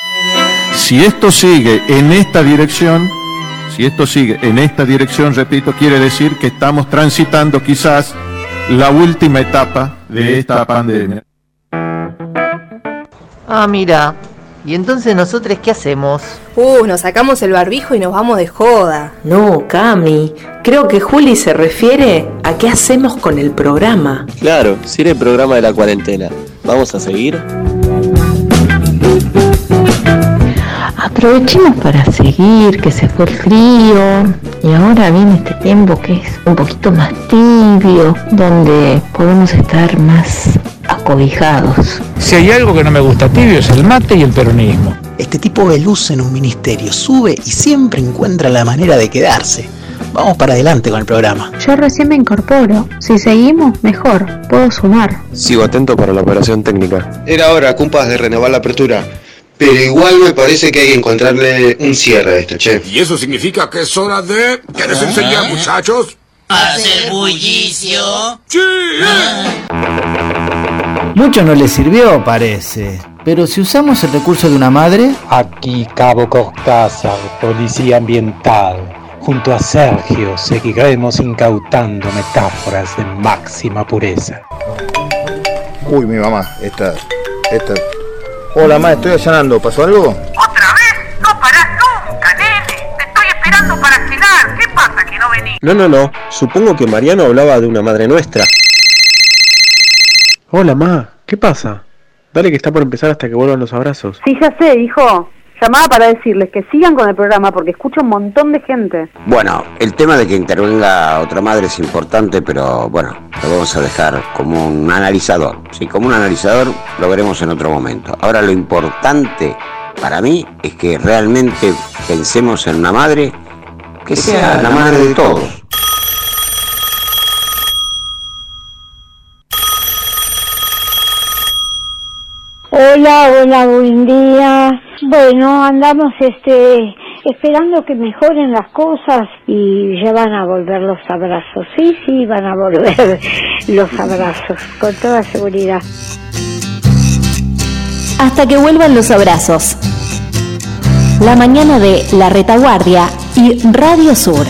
Si esto sigue en esta dirección, repito, quiere decir que estamos transitando quizás la última etapa de esta pandemia. Ah, mira. ¿Y entonces nosotros qué hacemos? Nos sacamos el barbijo y nos vamos de joda. No, Cami, creo que Juli se refiere a qué hacemos con el programa. Claro, si era el programa de la cuarentena. ¿Vamos a seguir? Aprovechemos para seguir, que se fue el frío y ahora viene este tiempo que es un poquito más tibio, donde podemos estar más acobijados. Si hay algo que no me gusta tibio es el mate y el peronismo. Este tipo ve luz en un ministerio, sube y siempre encuentra la manera de quedarse. Vamos para adelante con el programa. Yo recién me incorporo. Si seguimos, mejor. Puedo sumar. Sigo atento para la operación técnica. Era hora, compas, de renovar la apertura. Pero igual me parece que hay que encontrarle un cierre a esto, che. ¿Y eso significa que es hora de... ¿Quieres enseñar, muchachos? ¿Hacer bullicio? ¡Sí! Mucho no le sirvió, parece. Pero si usamos el recurso de una madre... Aquí Cabo Cortázar, Policía Ambiental. Junto a Sergio seguiremos incautando metáforas de máxima pureza. Uy, mi mamá, esta... Hola, ma, estoy allanando. ¿Pasó algo? ¿Otra vez? No parás nunca, nene. Te estoy esperando para cenar. ¿Qué pasa que no venís? No. Supongo que Mariano hablaba de una madre nuestra. Hola, ma. ¿Qué pasa? Dale que está por empezar hasta que vuelvan los abrazos. Sí, ya sé, hijo. Llamaba para decirles que sigan con el programa porque escucho un montón de gente. Bueno, el tema de que intervenga otra madre es importante, pero bueno, lo vamos a dejar como un analizador. Sí, como un analizador lo veremos en otro momento. Ahora lo importante para mí es que realmente pensemos en una madre que sea la madre de todos. Hola, buen día. Bueno, andamos esperando que mejoren las cosas y ya van a volver los abrazos. Sí, van a volver los abrazos, con toda seguridad. Hasta que vuelvan los abrazos. La mañana de La Retaguardia y Radio Sur.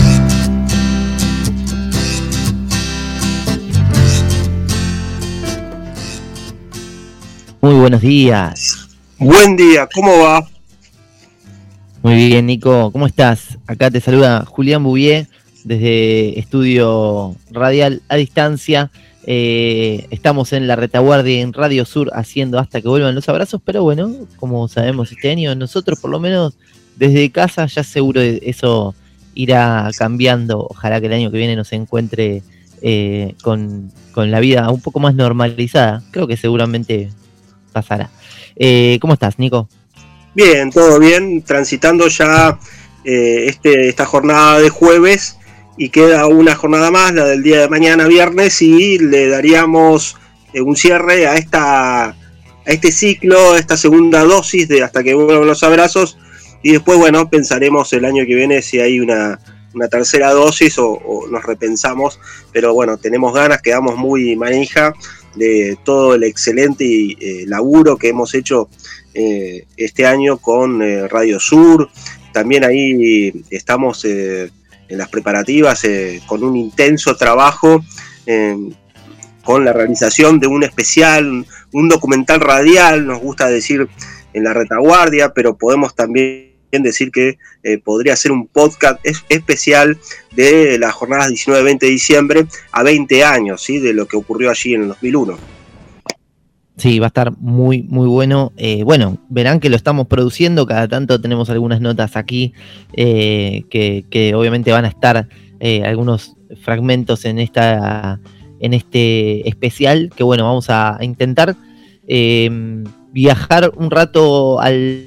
Muy buenos días. Buen día, ¿cómo va? Muy bien, Nico, ¿cómo estás? Acá te saluda Julián Bouvier desde Estudio Radial a Distancia. Estamos en La Retaguardia en Radio Sur haciendo Hasta que vuelvan los abrazos, pero bueno, como sabemos este año, nosotros por lo menos desde casa ya seguro eso irá cambiando. Ojalá que el año que viene nos encuentre con la vida un poco más normalizada. Creo que seguramente pasará. ¿Cómo estás, Nico? Bien, todo bien, transitando ya esta jornada de jueves y queda una jornada más, la del día de mañana viernes, y le daríamos un cierre a este ciclo, a esta segunda dosis de Hasta que vuelvan los abrazos, y después, bueno, pensaremos el año que viene si hay una tercera dosis o nos repensamos, pero bueno, tenemos ganas, quedamos muy manija de todo el excelente laburo que hemos hecho este año con Radio Sur. También ahí estamos en las preparativas con un intenso trabajo con la realización de un especial, un documental radial, nos gusta decir en La Retaguardia, pero podemos también decir que podría ser un podcast especial de las jornadas 19-20 de diciembre a 20 años, ¿sí? De lo que ocurrió allí en el 2001. Sí, va a estar muy, muy bueno. Bueno, verán que lo estamos produciendo, cada tanto tenemos algunas notas aquí que obviamente van a estar algunos fragmentos en este especial, que bueno, vamos a intentar viajar un rato al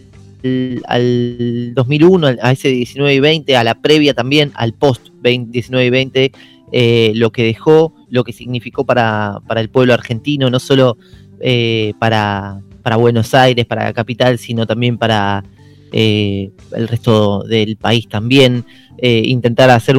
2001, a ese 19 y 20, a la previa también, al post 19 y 20, lo que dejó, lo que significó para el pueblo argentino, no solo para Buenos Aires, para la capital, sino también para el resto del país también. Intentar hacer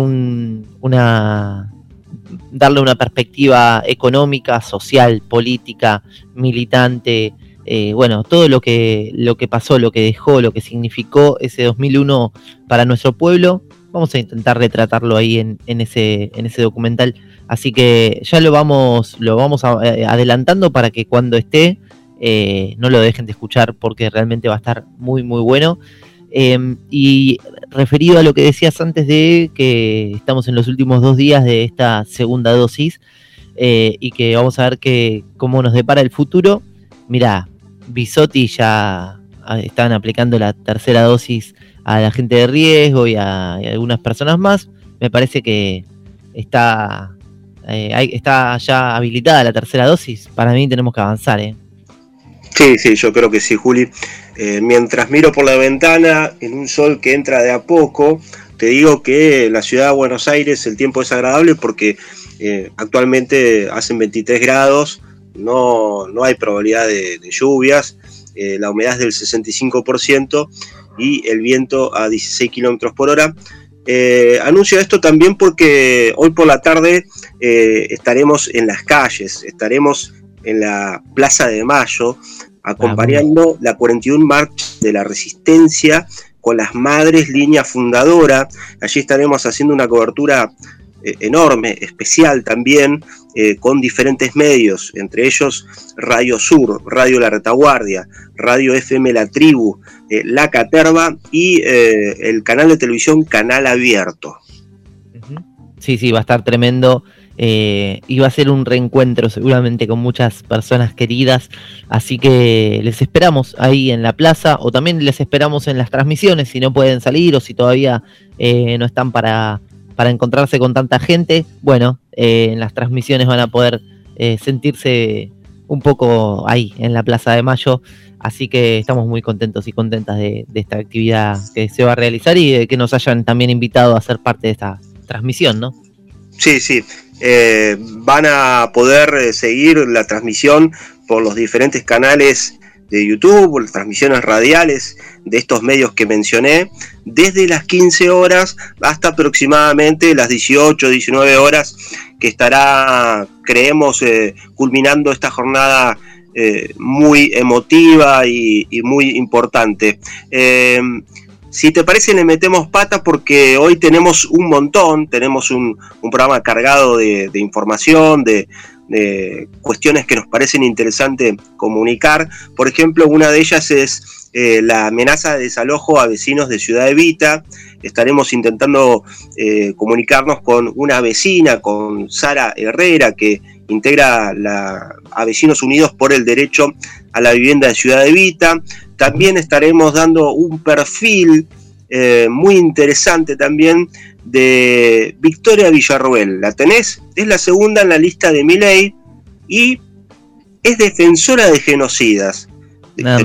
darle una perspectiva económica, social, política, militante, bueno, todo lo que pasó, lo que dejó, lo que significó ese 2001 para nuestro pueblo. Vamos a intentar retratarlo ahí en ese documental. Así que ya lo vamos adelantando para que cuando esté no lo dejen de escuchar, porque realmente va a estar muy muy bueno. Y referido a lo que decías antes de que estamos en los últimos 2 días de esta segunda dosis, y que vamos a ver cómo nos depara el futuro. Mirá, Bisotti ya están aplicando la tercera dosis a la gente de riesgo y a algunas personas más. Me parece que está ya habilitada la tercera dosis. Para mí tenemos que avanzar, Sí, yo creo que sí, Juli. Mientras miro por la ventana, en un sol que entra de a poco, te digo que en la ciudad de Buenos Aires el tiempo es agradable porque actualmente hacen 23 grados, no hay probabilidad de lluvias, la humedad es del 65% y el viento a 16 kilómetros por hora. Anuncio esto también porque hoy por la tarde estaremos en las calles, estaremos en la Plaza de Mayo acompañando la 41 Marcha de la Resistencia con las Madres Línea Fundadora. Allí estaremos haciendo una cobertura enorme, especial también, con diferentes medios, entre ellos Radio Sur, Radio La Retaguardia, Radio FM La Tribu, La Caterva y el canal de televisión Canal Abierto. Sí, va a estar tremendo. Y va a ser un reencuentro seguramente con muchas personas queridas, así que les esperamos ahí en la plaza, o también les esperamos en las transmisiones si no pueden salir o si todavía no están para encontrarse con tanta gente. Bueno, en las transmisiones van a poder sentirse un poco ahí en la Plaza de Mayo, así que estamos muy contentos y contentas de esta actividad que se va a realizar y de que nos hayan también invitado a ser parte de esta transmisión, ¿no? Sí. Van a poder seguir la transmisión por los diferentes canales de YouTube, las transmisiones radiales de estos medios que mencioné, desde las 15 horas hasta aproximadamente las 18, 19 horas, que estará, creemos, culminando esta jornada muy emotiva y muy importante. Si te parece, le metemos pata porque hoy tenemos un montón, tenemos un programa cargado de información, de cuestiones que nos parecen interesantes comunicar. Por ejemplo, una de ellas es la amenaza de desalojo a vecinos de Ciudad Evita. Estaremos intentando comunicarnos con una vecina, con Sara Herrera, que integra a Vecinos Unidos por el Derecho a la Vivienda de Ciudad Evita. También estaremos dando un perfil muy interesante también de Victoria Villarroel. ¿La tenés? Es la segunda en la lista de Milei y es defensora de genocidas. Nada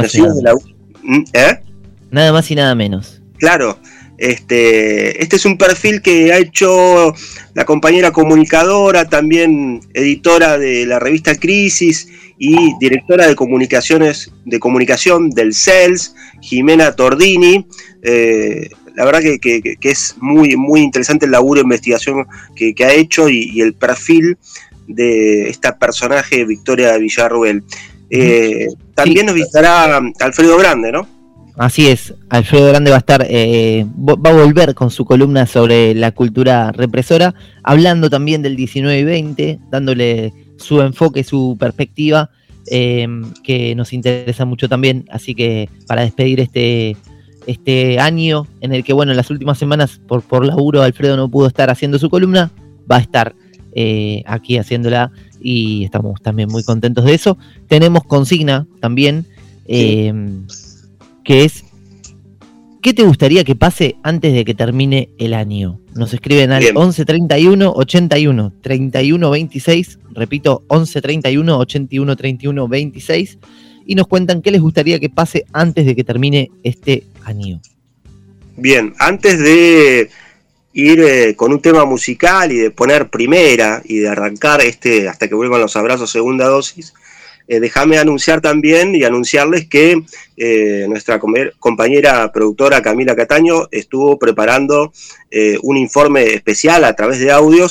más y nada menos. Claro. Este es un perfil que ha hecho la compañera comunicadora, también editora de la revista Crisis y directora de comunicación del CELS, Jimena Tordini. La verdad que es muy, muy interesante el laburo de investigación que ha hecho y el perfil de esta personaje, Victoria Villarruel. También nos visitará Alfredo Grande, ¿no? Así es, Alfredo Grande va a estar, va a volver con su columna sobre la cultura represora, hablando también del 19 y 20, dándole su enfoque, su perspectiva, que nos interesa mucho también. Así que para despedir este año en el que, bueno, en las últimas semanas por laburo Alfredo no pudo estar haciendo su columna, va a estar aquí haciéndola y estamos también muy contentos de eso. Tenemos consigna también, sí, que es: ¿qué te gustaría que pase antes de que termine el año? Nos escriben al 11 31 81 31 26, repito, 11 31 81 31 26, y nos cuentan qué les gustaría que pase antes de que termine este año. Bien, antes de ir con un tema musical y de poner primera y de arrancar hasta que vuelvan los abrazos segunda dosis, déjame anunciar también y anunciarles que nuestra compañera productora Camila Cataño estuvo preparando un informe especial a través de audios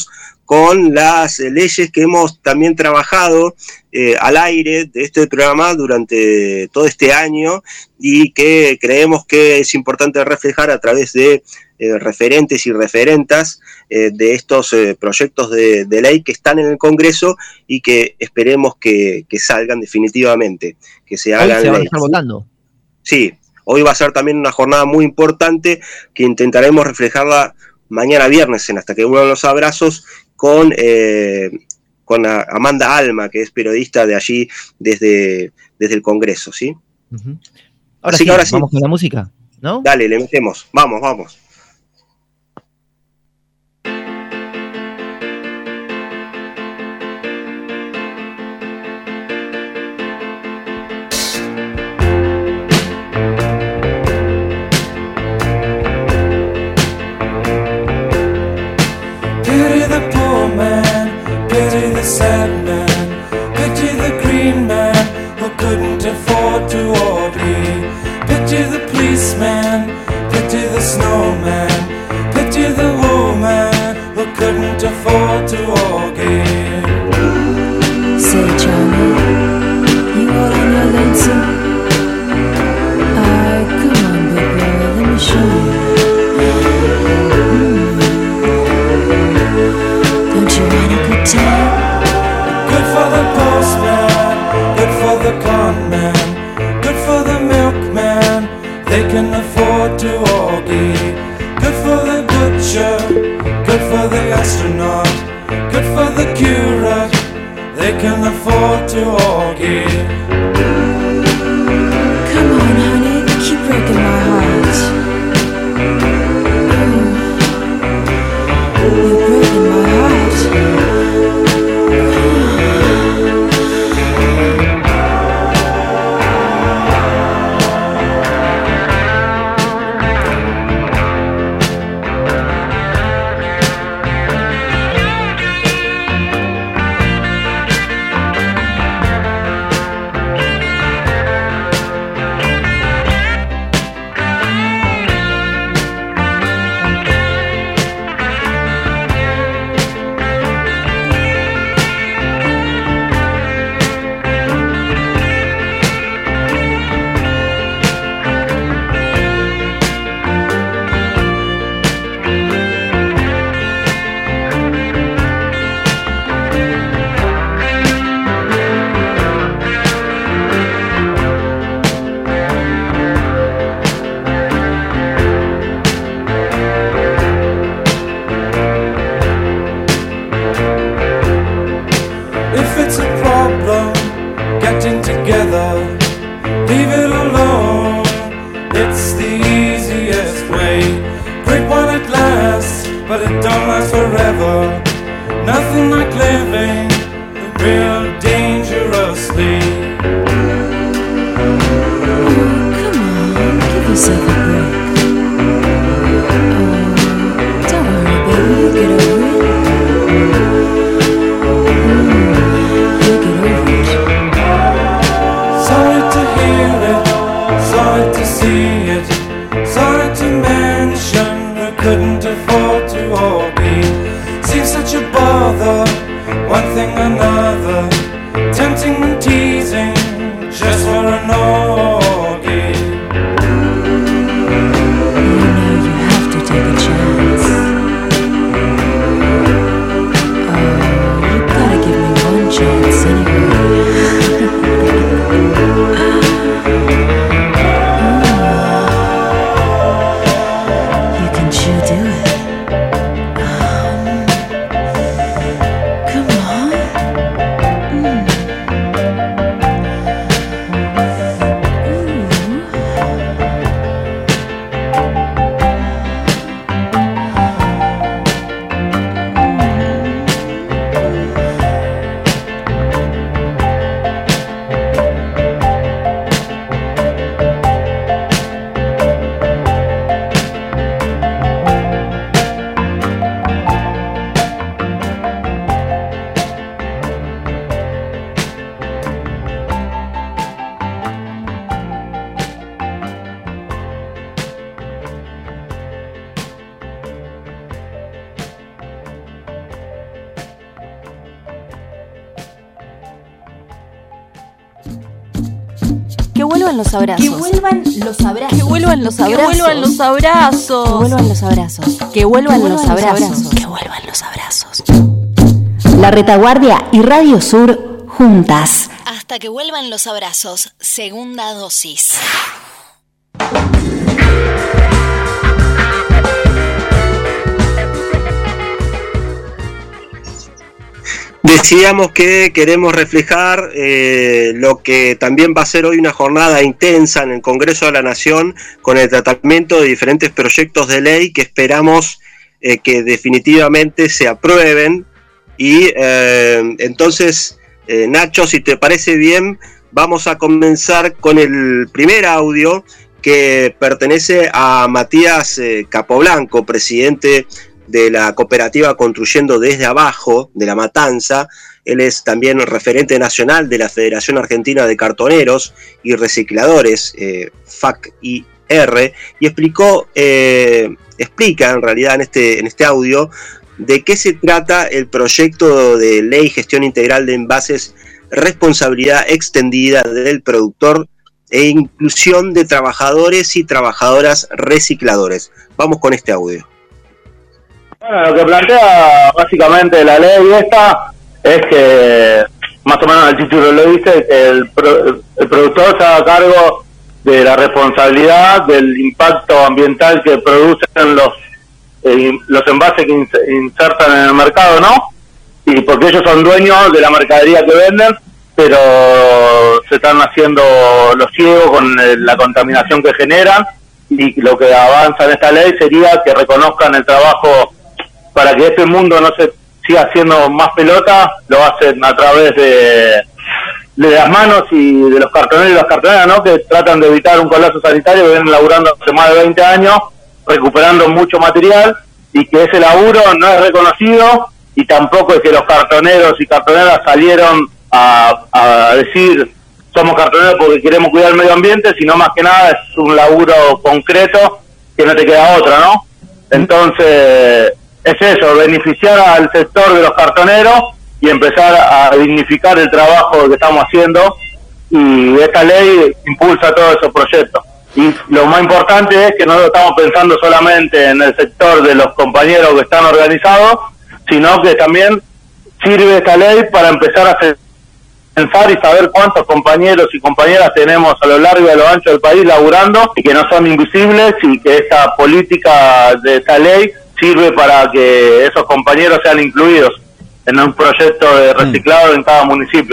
con las leyes que hemos también trabajado al aire de este programa durante todo este año y que creemos que es importante reflejar a través de referentes y referentas de estos proyectos de ley que están en el Congreso y que esperemos que salgan definitivamente, que se hagan Hoy se van a ley. estar votando. Sí, hoy va a ser también una jornada muy importante que intentaremos reflejarla mañana viernes en Hasta que vuelvan los abrazos con Amanda Alma, que es periodista de allí desde el Congreso, ¿sí? Uh-huh. Ahora sí, vamos con la música, ¿no? Dale, le metemos. Vamos. Sad man, picture the green man who couldn't afford to orgy. Picture the policeman, picture the snowman, picture the woman who couldn't afford to orgy. Say Charlie, you all on your lonesome? Come on big boy, let me show you. Don't you want a good time? Good for the postman, good for the con man, good for the milkman, they can afford to orgy. Good for the butcher, good for the astronaut, good for the curate, they can afford to orgy. Come on honey, keep breaking my heart. You're breaking my heart. Leave it alone, it's the easiest way. Great while it lasts, but it don't last forever. Nothing like living real dangerously. Come on, give yourself a break. Don't worry, baby, you'll get over it. You'll get over it. Sorry to hear it, sorry to see it. vuelvan los abrazos. Que vuelvan los abrazos. Que vuelvan los abrazos. Que vuelvan los abrazos. Que vuelvan los abrazos. Que vuelvan los abrazos. Que vuelvan los abrazos. La Retaguardia y Radio Sur juntas. Hasta que vuelvan los abrazos. Segunda dosis. Decíamos que queremos reflejar lo que también va a ser hoy una jornada intensa en el Congreso de la Nación con el tratamiento de diferentes proyectos de ley que esperamos que definitivamente se aprueben. Y entonces, Nacho, si te parece bien, vamos a comenzar con el primer audio que pertenece a Matías Capoblanco, presidente de la cooperativa Construyendo desde Abajo, de La Matanza. Él es también referente nacional de la Federación Argentina de Cartoneros y Recicladores, FAC-IR, y explica en realidad en este audio de qué se trata el proyecto de ley Gestión Integral de Envases, Responsabilidad Extendida del Productor e Inclusión de Trabajadores y Trabajadoras Recicladores. Vamos con este audio. Bueno, lo que plantea básicamente la ley esta es que, más o menos el título lo dice, que el productor se haga cargo de la responsabilidad del impacto ambiental que producen los envases que insertan en el mercado, ¿no? Y porque ellos son dueños de la mercadería que venden, pero se están haciendo los ciegos con la contaminación que generan, y lo que avanza en esta ley sería que reconozcan el trabajo para que este mundo no se siga haciendo más pelota. Lo hacen a través de las manos y de los cartoneros y las cartoneras, ¿no? Que tratan de evitar un colapso sanitario, que vienen laburando hace más de 20 años, recuperando mucho material, y que ese laburo no es reconocido, y tampoco es que los cartoneros y cartoneras salieron a decir somos cartoneros porque queremos cuidar el medio ambiente, sino más que nada es un laburo concreto que no te queda otra, ¿no? Entonces es eso, beneficiar al sector de los cartoneros y empezar a dignificar el trabajo que estamos haciendo, y esta ley impulsa todos esos proyectos. Y lo más importante es que no estamos pensando solamente en el sector de los compañeros que están organizados, sino que también sirve esta ley para empezar a pensar y saber cuántos compañeros y compañeras tenemos a lo largo y a lo ancho del país laburando y que no son invisibles, y que esta política de esta ley sirve para que esos compañeros sean incluidos en un proyecto de reciclado en cada municipio.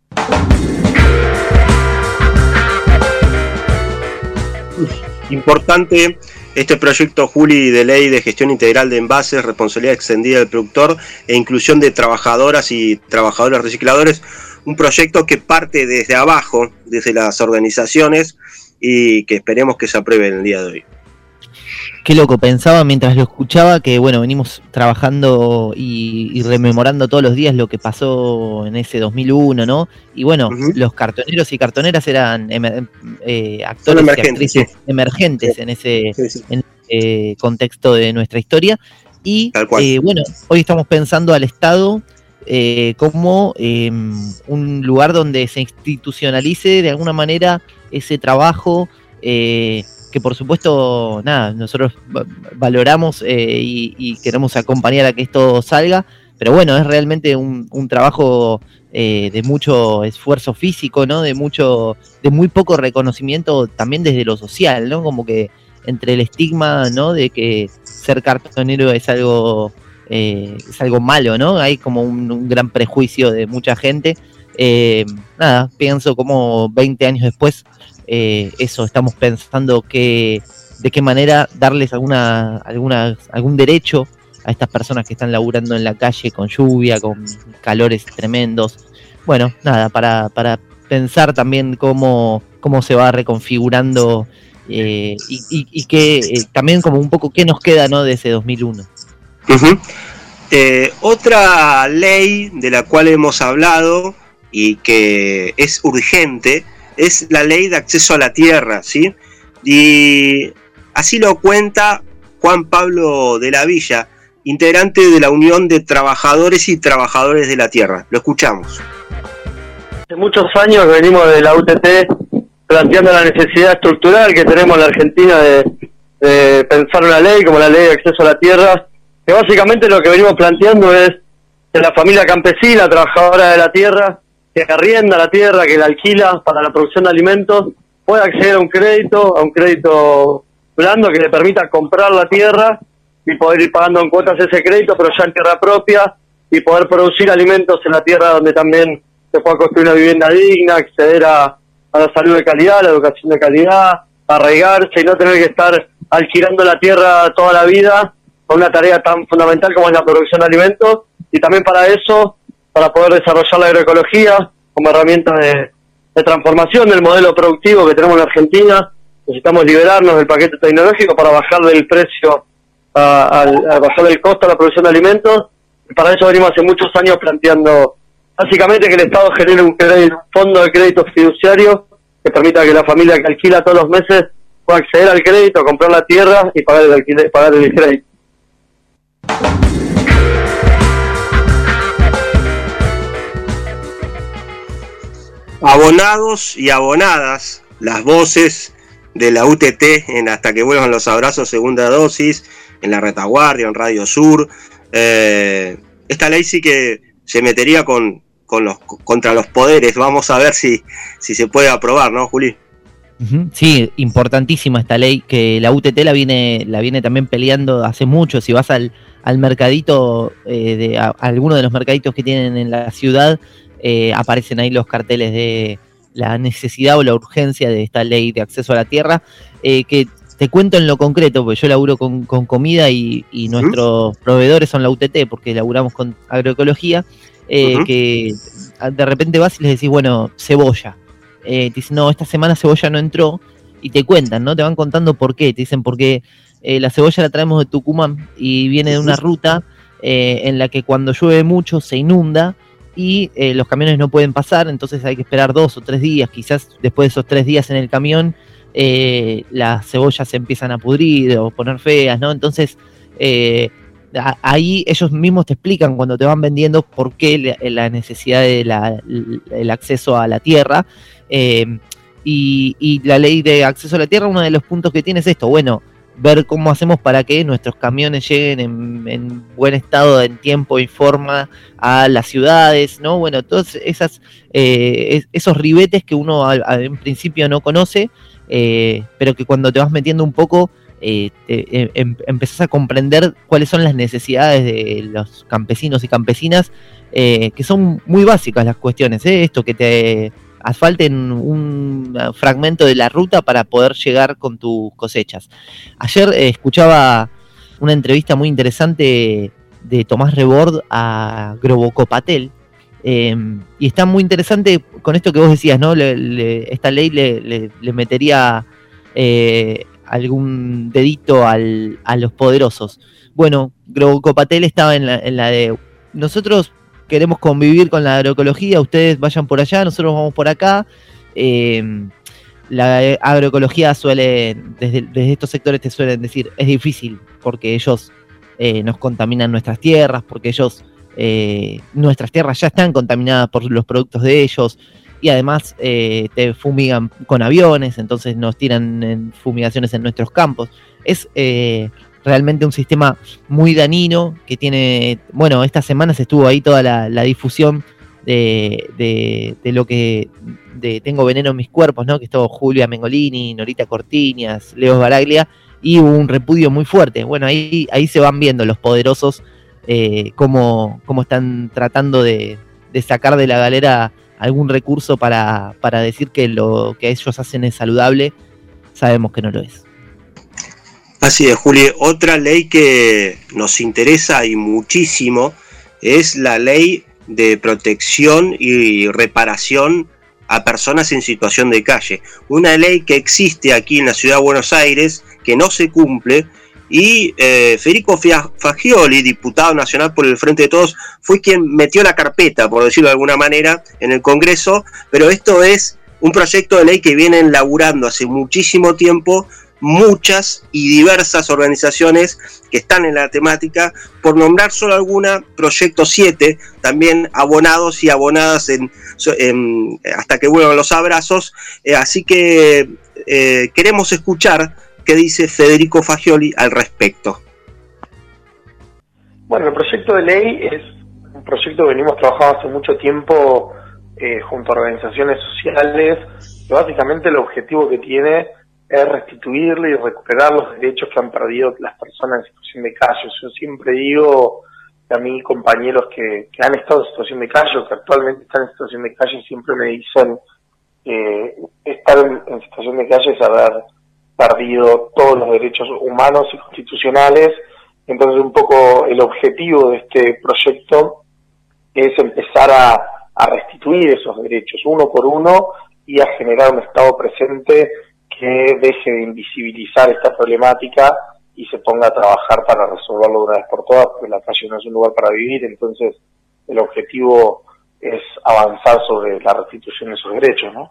Importante este proyecto, Juli, de ley de gestión integral de envases, responsabilidad extendida del productor e inclusión de trabajadoras y trabajadores recicladores. Un proyecto que parte desde abajo, desde las organizaciones, y que esperemos que se apruebe en el día de hoy. Qué loco, pensaba mientras lo escuchaba que, bueno, venimos trabajando y rememorando todos los días lo que pasó en ese 2001, ¿no? Y bueno, los cartoneros y cartoneras eran actores y actrices emergentes en ese contexto de nuestra historia. Y bueno, hoy estamos pensando al Estado como un lugar donde se institucionalice de alguna manera ese trabajo, que por supuesto, nada, nosotros valoramos y queremos acompañar a que esto salga, pero bueno, es realmente un trabajo de mucho esfuerzo físico, ¿no? De muy poco reconocimiento también desde lo social, ¿no? Como que entre el estigma, ¿no? De que ser cartonero es algo malo, ¿no? Hay como un gran prejuicio de mucha gente. Nada, pienso como 20 años después, eso, estamos pensando de qué manera darles algún derecho a estas personas que están laburando en la calle con lluvia, con calores tremendos. Bueno, nada, para pensar también cómo se va reconfigurando y que también como un poco qué nos queda, ¿no? De ese 2001. Otra ley de la cual hemos hablado y que es urgente es la ley de acceso a la tierra, ¿sí? Y así lo cuenta Juan Pablo de la Villa, integrante de la Unión de Trabajadores y Trabajadores de la Tierra. Lo escuchamos. Hace muchos años venimos de la UTT planteando la necesidad estructural que tenemos en la Argentina de pensar una ley como la ley de acceso a la tierra, que básicamente lo que venimos planteando es que la familia campesina, trabajadora de la tierra, que arrienda la tierra, que la alquila para la producción de alimentos, pueda acceder a un crédito blando que le permita comprar la tierra y poder ir pagando en cuotas ese crédito, pero ya en tierra propia, y poder producir alimentos en la tierra donde también se pueda construir una vivienda digna, acceder a la salud de calidad, a la educación de calidad, arraigarse y no tener que estar alquilando la tierra toda la vida con una tarea tan fundamental como es la producción de alimentos. Y también para eso, para poder desarrollar la agroecología como herramienta de transformación del modelo productivo que tenemos en Argentina, necesitamos liberarnos del paquete tecnológico para bajarle el precio, a bajarle el costo a la producción de alimentos. Y para eso venimos hace muchos años planteando básicamente que el Estado genere un fondo de crédito fiduciario que permita que la familia que alquila todos los meses pueda acceder al crédito, comprar la tierra y pagar el alquiler, pagar el crédito. Abonados y abonadas, las voces de la UTT en Hasta que vuelvan los abrazos, segunda dosis, en la retaguardia, en Radio Sur. Esta ley sí que se metería contra los poderes. Vamos a ver si se puede aprobar, ¿no, Juli? Sí, importantísima esta ley, que la UTT la viene también peleando hace mucho. Si vas al mercadito, a alguno de los mercaditos que tienen en la ciudad, aparecen ahí los carteles de la necesidad o la urgencia de esta ley de acceso a la tierra, que te cuento en lo concreto, porque yo laburo con comida y nuestros proveedores son la UTT, porque laburamos con agroecología, que de repente vas y les decís, bueno, cebolla. Te dicen, no, esta semana cebolla no entró, y te cuentan, ¿no? Te van contando por qué. Te dicen, porque la cebolla la traemos de Tucumán y viene de una ruta en la que cuando llueve mucho se inunda y los camiones no pueden pasar, entonces hay que esperar 2 o 3 días, quizás después de esos 3 días en el camión las cebollas se empiezan a pudrir o poner feas, ¿no? Entonces ahí ellos mismos te explican cuando te van vendiendo por qué la necesidad del acceso a la tierra, y la ley de acceso a la tierra, uno de los puntos que tiene es esto, bueno, ver cómo hacemos para que nuestros camiones lleguen en buen estado, en tiempo y forma a las ciudades, ¿no? Bueno, todos esos ribetes que uno en principio no conoce, pero que cuando te vas metiendo un poco empezás a comprender cuáles son las necesidades de los campesinos y campesinas, que son muy básicas las cuestiones, esto que te asfalten un fragmento de la ruta para poder llegar con tus cosechas. Ayer escuchaba una entrevista muy interesante de Tomás Rebord a Grobocopatel, y está muy interesante con esto que vos decías, ¿no? Esta ley le metería algún dedito a los poderosos. Bueno, Grobocopatel estaba en la de nosotros queremos convivir con la agroecología, ustedes vayan por allá, nosotros vamos por acá. La agroecología suele, desde estos sectores te suelen decir, es difícil porque ellos nos contaminan nuestras tierras, porque ellos, nuestras tierras ya están contaminadas por los productos de ellos, y además te fumigan con aviones, entonces nos tiran fumigaciones en nuestros campos. Es realmente un sistema muy dañino que tiene, bueno, estas semanas estuvo ahí toda la difusión de lo que de Tengo Veneno en Mis Cuerpos, ¿no? Que estuvo Julia Mengolini, Norita Cortiñas, Leo Baraglia, y hubo un repudio muy fuerte. Bueno, ahí se van viendo los poderosos cómo están tratando de sacar de la galera algún recurso para decir que lo que ellos hacen es saludable. Sabemos que no lo es. Así es, Juli. Otra ley que nos interesa y muchísimo es la ley de protección y reparación a personas en situación de calle. Una ley que existe aquí en la ciudad de Buenos Aires, que no se cumple, y Federico Fagioli, diputado nacional por el Frente de Todos, fue quien metió la carpeta, por decirlo de alguna manera, en el Congreso, pero esto es un proyecto de ley que vienen laburando hace muchísimo tiempo muchas y diversas organizaciones que están en la temática, por nombrar solo alguna, Proyecto 7, también abonados y abonadas hasta que vuelvan los abrazos, así que queremos escuchar qué dice Federico Fagioli al respecto. Bueno, el proyecto de ley es un proyecto que venimos trabajando hace mucho tiempo junto a organizaciones sociales, que básicamente el objetivo que tiene es restituirle y recuperar los derechos que han perdido las personas en situación de calle. Yo siempre digo que a mí compañeros que han estado en situación de calle o que actualmente están en situación de calle siempre me dicen estar en situación de calle es haber perdido todos los derechos humanos y constitucionales. Entonces un poco el objetivo de este proyecto es empezar a restituir esos derechos uno por uno y a generar un estado presente que deje de invisibilizar esta problemática y se ponga a trabajar para resolverlo de una vez por todas, porque la calle no es un lugar para vivir. Entonces el objetivo es avanzar sobre la restitución de esos derechos, ¿no?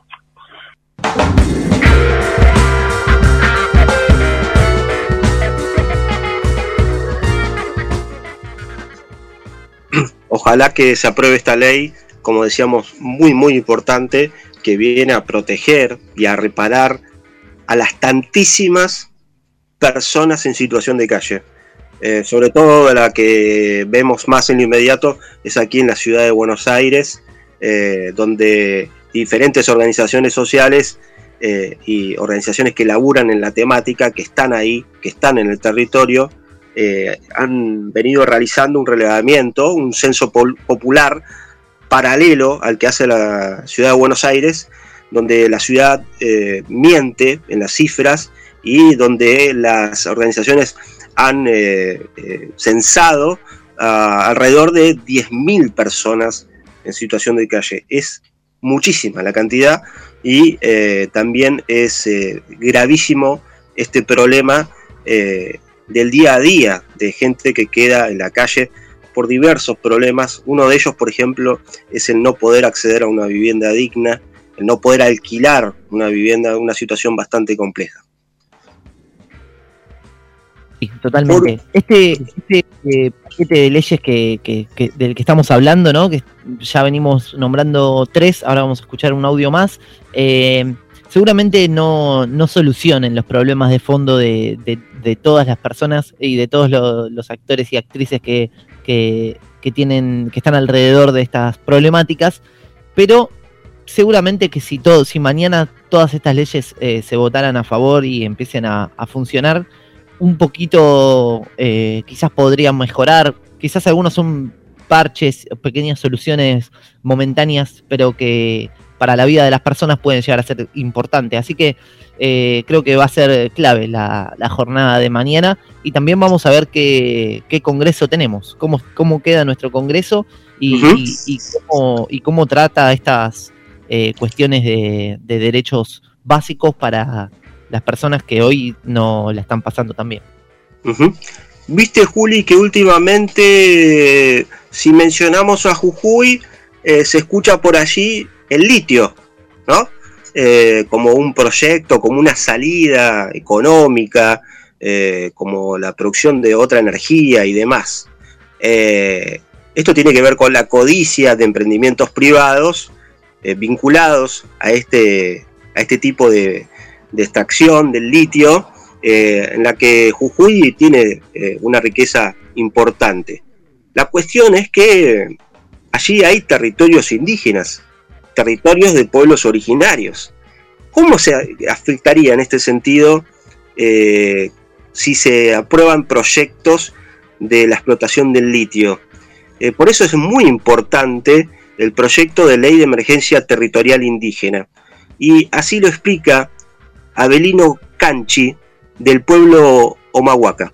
Ojalá que se apruebe esta ley, como decíamos, muy muy importante, que viene a proteger y a reparar a las tantísimas personas en situación de calle. Sobre todo la que vemos más en lo inmediato es aquí en la ciudad de Buenos Aires, donde diferentes organizaciones sociales y organizaciones que laburan en la temática, que están ahí, que están en el territorio, han venido realizando un relevamiento, un censo popular paralelo al que hace la ciudad de Buenos Aires, donde la ciudad miente en las cifras y donde las organizaciones han censado alrededor de 10.000 personas en situación de calle. Es muchísima la cantidad y también es gravísimo este problema del día a día de gente que queda en la calle por diversos problemas. Uno de ellos, por ejemplo, es el no poder acceder a una vivienda digna, el no poder alquilar una vivienda, una situación bastante compleja. Sí, totalmente. Este paquete de leyes del que estamos hablando, ¿no? Que ya venimos nombrando 3, ahora vamos a escuchar un audio más. Seguramente no solucionen los problemas de fondo de todas las personas y de todos los actores y actrices que están alrededor de estas problemáticas, pero seguramente que si mañana todas estas leyes se votaran a favor y empiecen a funcionar, un poquito quizás podrían mejorar. Quizás algunos son parches, pequeñas soluciones momentáneas, pero que para la vida de las personas pueden llegar a ser importantes. Así que creo que va a ser clave la jornada de mañana, y también vamos a ver qué congreso tenemos, cómo queda nuestro congreso y cómo trata estas cuestiones de derechos básicos para las personas que hoy no la están pasando tan bien. Viste, Juli, que últimamente, si mencionamos a Jujuy, se escucha por allí el litio, ¿no? Como un proyecto, como una salida económica, como la producción de otra energía y demás. Esto tiene que ver con la codicia de emprendimientos privados vinculados a este tipo de extracción del litio, en la que Jujuy tiene una riqueza importante. La cuestión es que allí hay territorios indígenas, territorios de pueblos originarios. ¿Cómo se afectaría en este sentido si se aprueban proyectos de la explotación del litio? Por eso es muy importante el proyecto de ley de emergencia territorial indígena. Y así lo explica Abelino Canchi, del pueblo Omahuaca.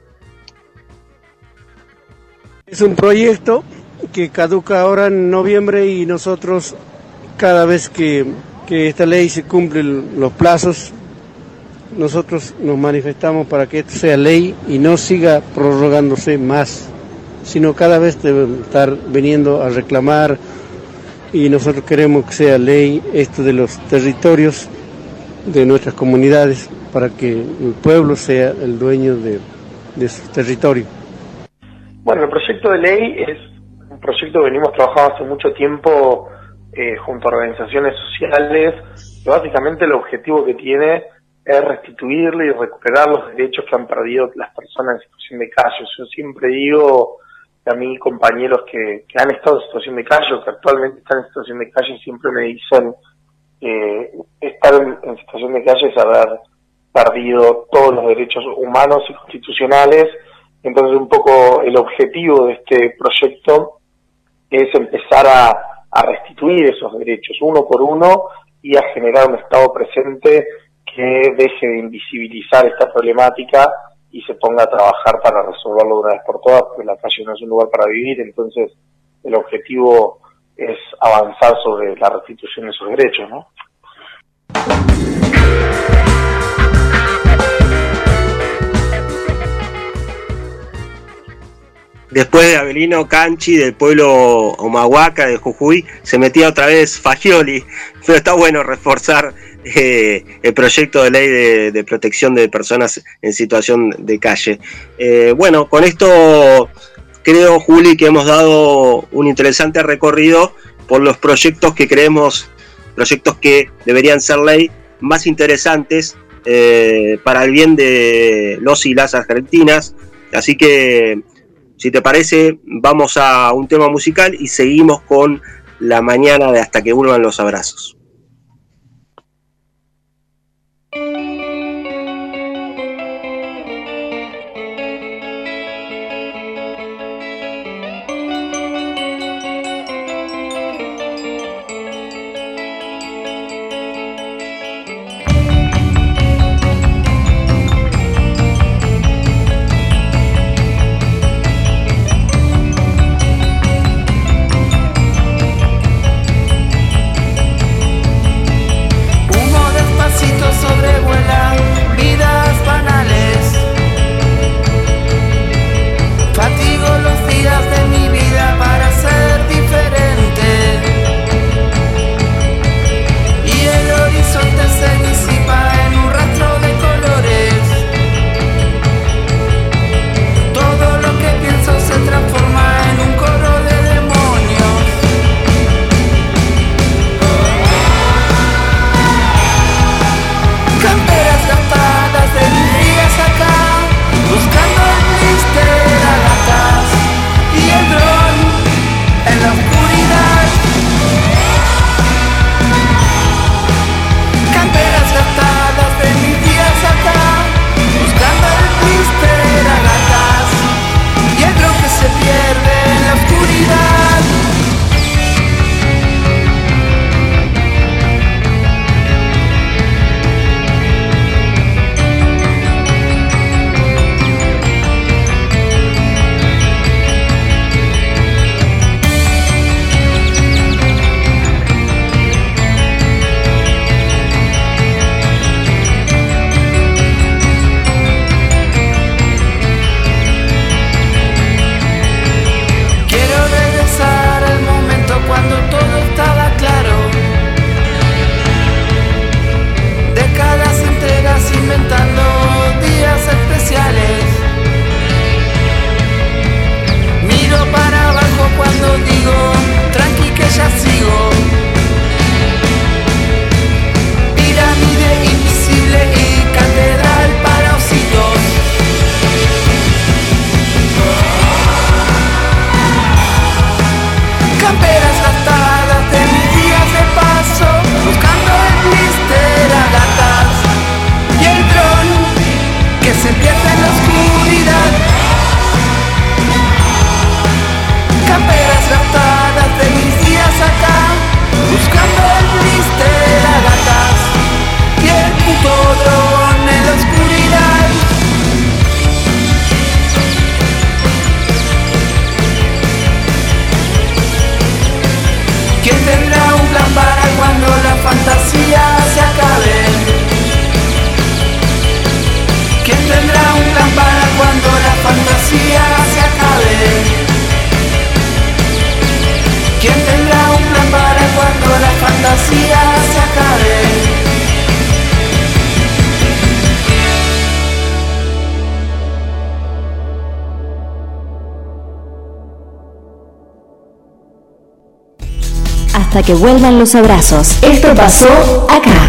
Es un proyecto que caduca ahora en noviembre, y nosotros, cada vez que esta ley se cumplen los plazos, nosotros nos manifestamos para que esto sea ley y no siga prorrogándose más, sino cada vez deben estar viniendo a reclamar, y nosotros queremos que sea ley esto de los territorios de nuestras comunidades, para que el pueblo sea el dueño de su territorio. Bueno, el proyecto de ley es un proyecto que venimos trabajando hace mucho tiempo junto a organizaciones sociales, que básicamente el objetivo que tiene es restituirle y recuperar los derechos que han perdido las personas en situación de calle. Yo siempre digo que a mí compañeros que han estado en situación de calle o que actualmente están en situación de calle siempre me dicen estar en situación de calle es haber perdido todos los derechos humanos y constitucionales. Entonces un poco el objetivo de este proyecto es empezar a restituir esos derechos uno por uno y a generar un Estado presente que deje de invisibilizar esta problemática y se ponga a trabajar para resolverlo de una vez por todas, porque la calle no es un lugar para vivir. Entonces el objetivo es avanzar sobre la restitución de esos derechos, ¿no? Después de Avelino Canchi, del pueblo Humahuaca, de Jujuy, se metía otra vez Fagioli, pero está bueno reforzar el proyecto de ley de protección de personas en situación de calle. Bueno, con esto creo, Juli, que hemos dado un interesante recorrido por los proyectos que creemos, proyectos que deberían ser ley, más interesantes para el bien de los y las argentinas. Así que, si te parece, vamos a un tema musical y seguimos con la mañana de Hasta que vuelvan los abrazos. ¿Quién tendrá un plan hasta que vuelvan los abrazos. Esto pasó acá.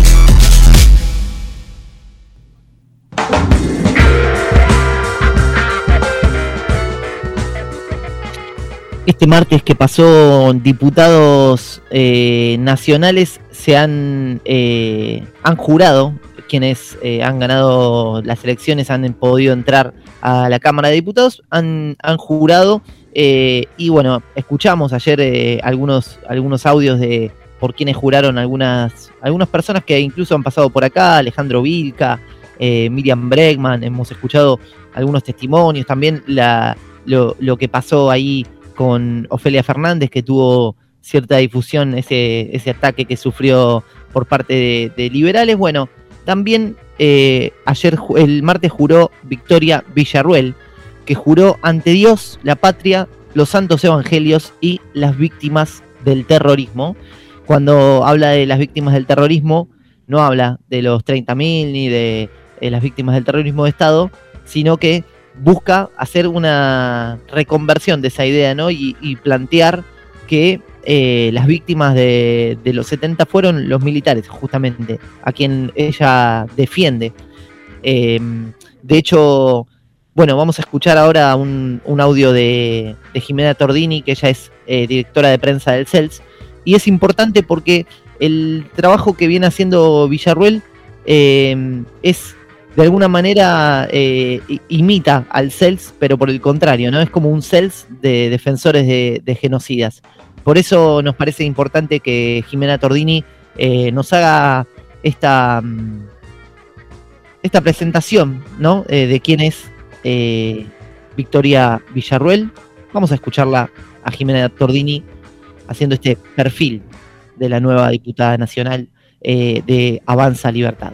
Este martes que pasó, diputados nacionales se han jurado, quienes han ganado las elecciones han podido entrar a la Cámara de Diputados, han jurado, y bueno, escuchamos ayer algunos audios de por quienes juraron algunas personas que incluso han pasado por acá, Alejandro Vilca, Miriam Bregman, hemos escuchado algunos testimonios, también lo que pasó ahí con Ofelia Fernández, que tuvo cierta difusión, ese ataque que sufrió por parte de liberales. Bueno, también ayer, el martes, juró Victoria Villarruel, que juró ante Dios, la patria, los santos evangelios y las víctimas del terrorismo. Cuando habla de las víctimas del terrorismo, no habla de los 30.000 ni de las víctimas del terrorismo de Estado, sino que busca hacer una reconversión de esa idea, ¿no? Y plantear que las víctimas de los 70 fueron los militares, justamente, a quien ella defiende. De hecho, bueno, vamos a escuchar ahora un audio de Jimena Tordini, que ella es directora de prensa del CELS, y es importante porque el trabajo que viene haciendo Villarruel es, de alguna manera, imita al CELS, pero por el contrario, ¿no? Es como un CELS de defensores de genocidas. Por eso nos parece importante que Jimena Tordini nos haga esta presentación, ¿no? De quién es Victoria Villarruel. Vamos a escucharla a Jimena Tordini haciendo este perfil de la nueva diputada nacional de Avanza Libertad.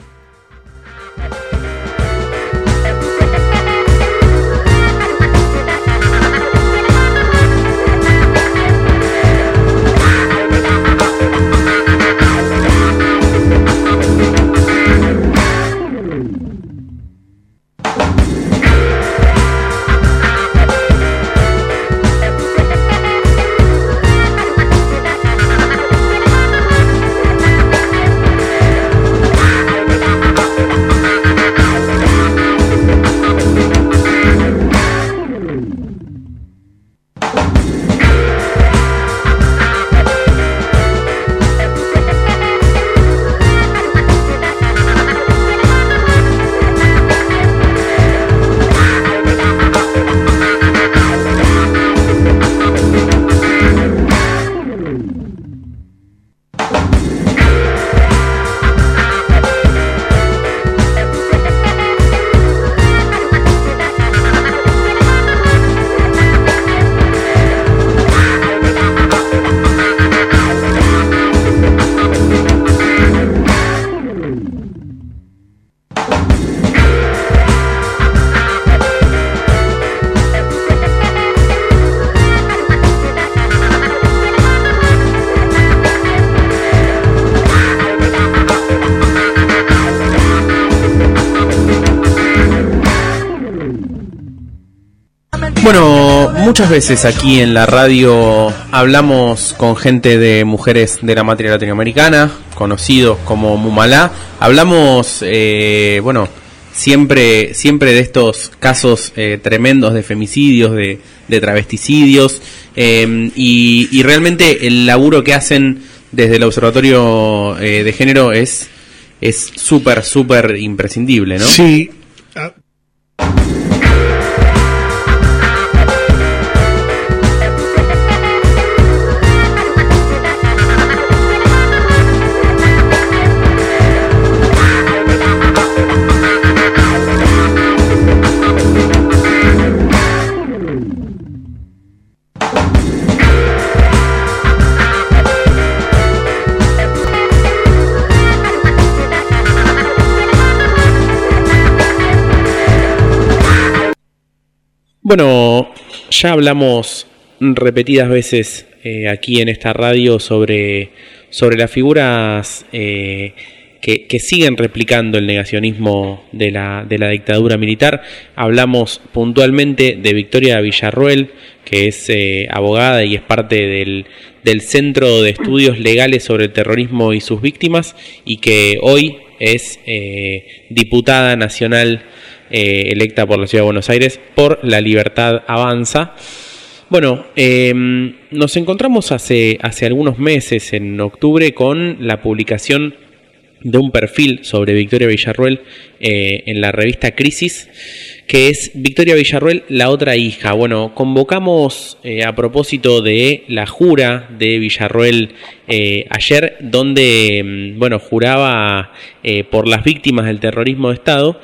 Bueno, muchas veces aquí en la radio hablamos con gente de mujeres de la matriz latinoamericana, conocidos como Mumalá. Hablamos, bueno, siempre de estos casos tremendos de femicidios, de travesticidios, y realmente el laburo que hacen desde el Observatorio de Género es súper imprescindible, ¿no? Sí. Bueno, ya hablamos repetidas veces aquí en esta radio sobre las figuras que que siguen replicando el negacionismo de la dictadura militar. Hablamos puntualmente de Victoria Villarroel, que es abogada y es parte del Centro de Estudios Legales sobre el Terrorismo y sus Víctimas, y que hoy es diputada nacional electa por la Ciudad de Buenos Aires por La Libertad Avanza. Bueno, nos encontramos hace algunos meses, en octubre, con la publicación de un perfil sobre Victoria Villarroel en la revista Crisis, que es Victoria Villarroel, la otra hija. Bueno, convocamos a propósito de la jura de Villarroel ayer, donde juraba por las víctimas del terrorismo de Estado,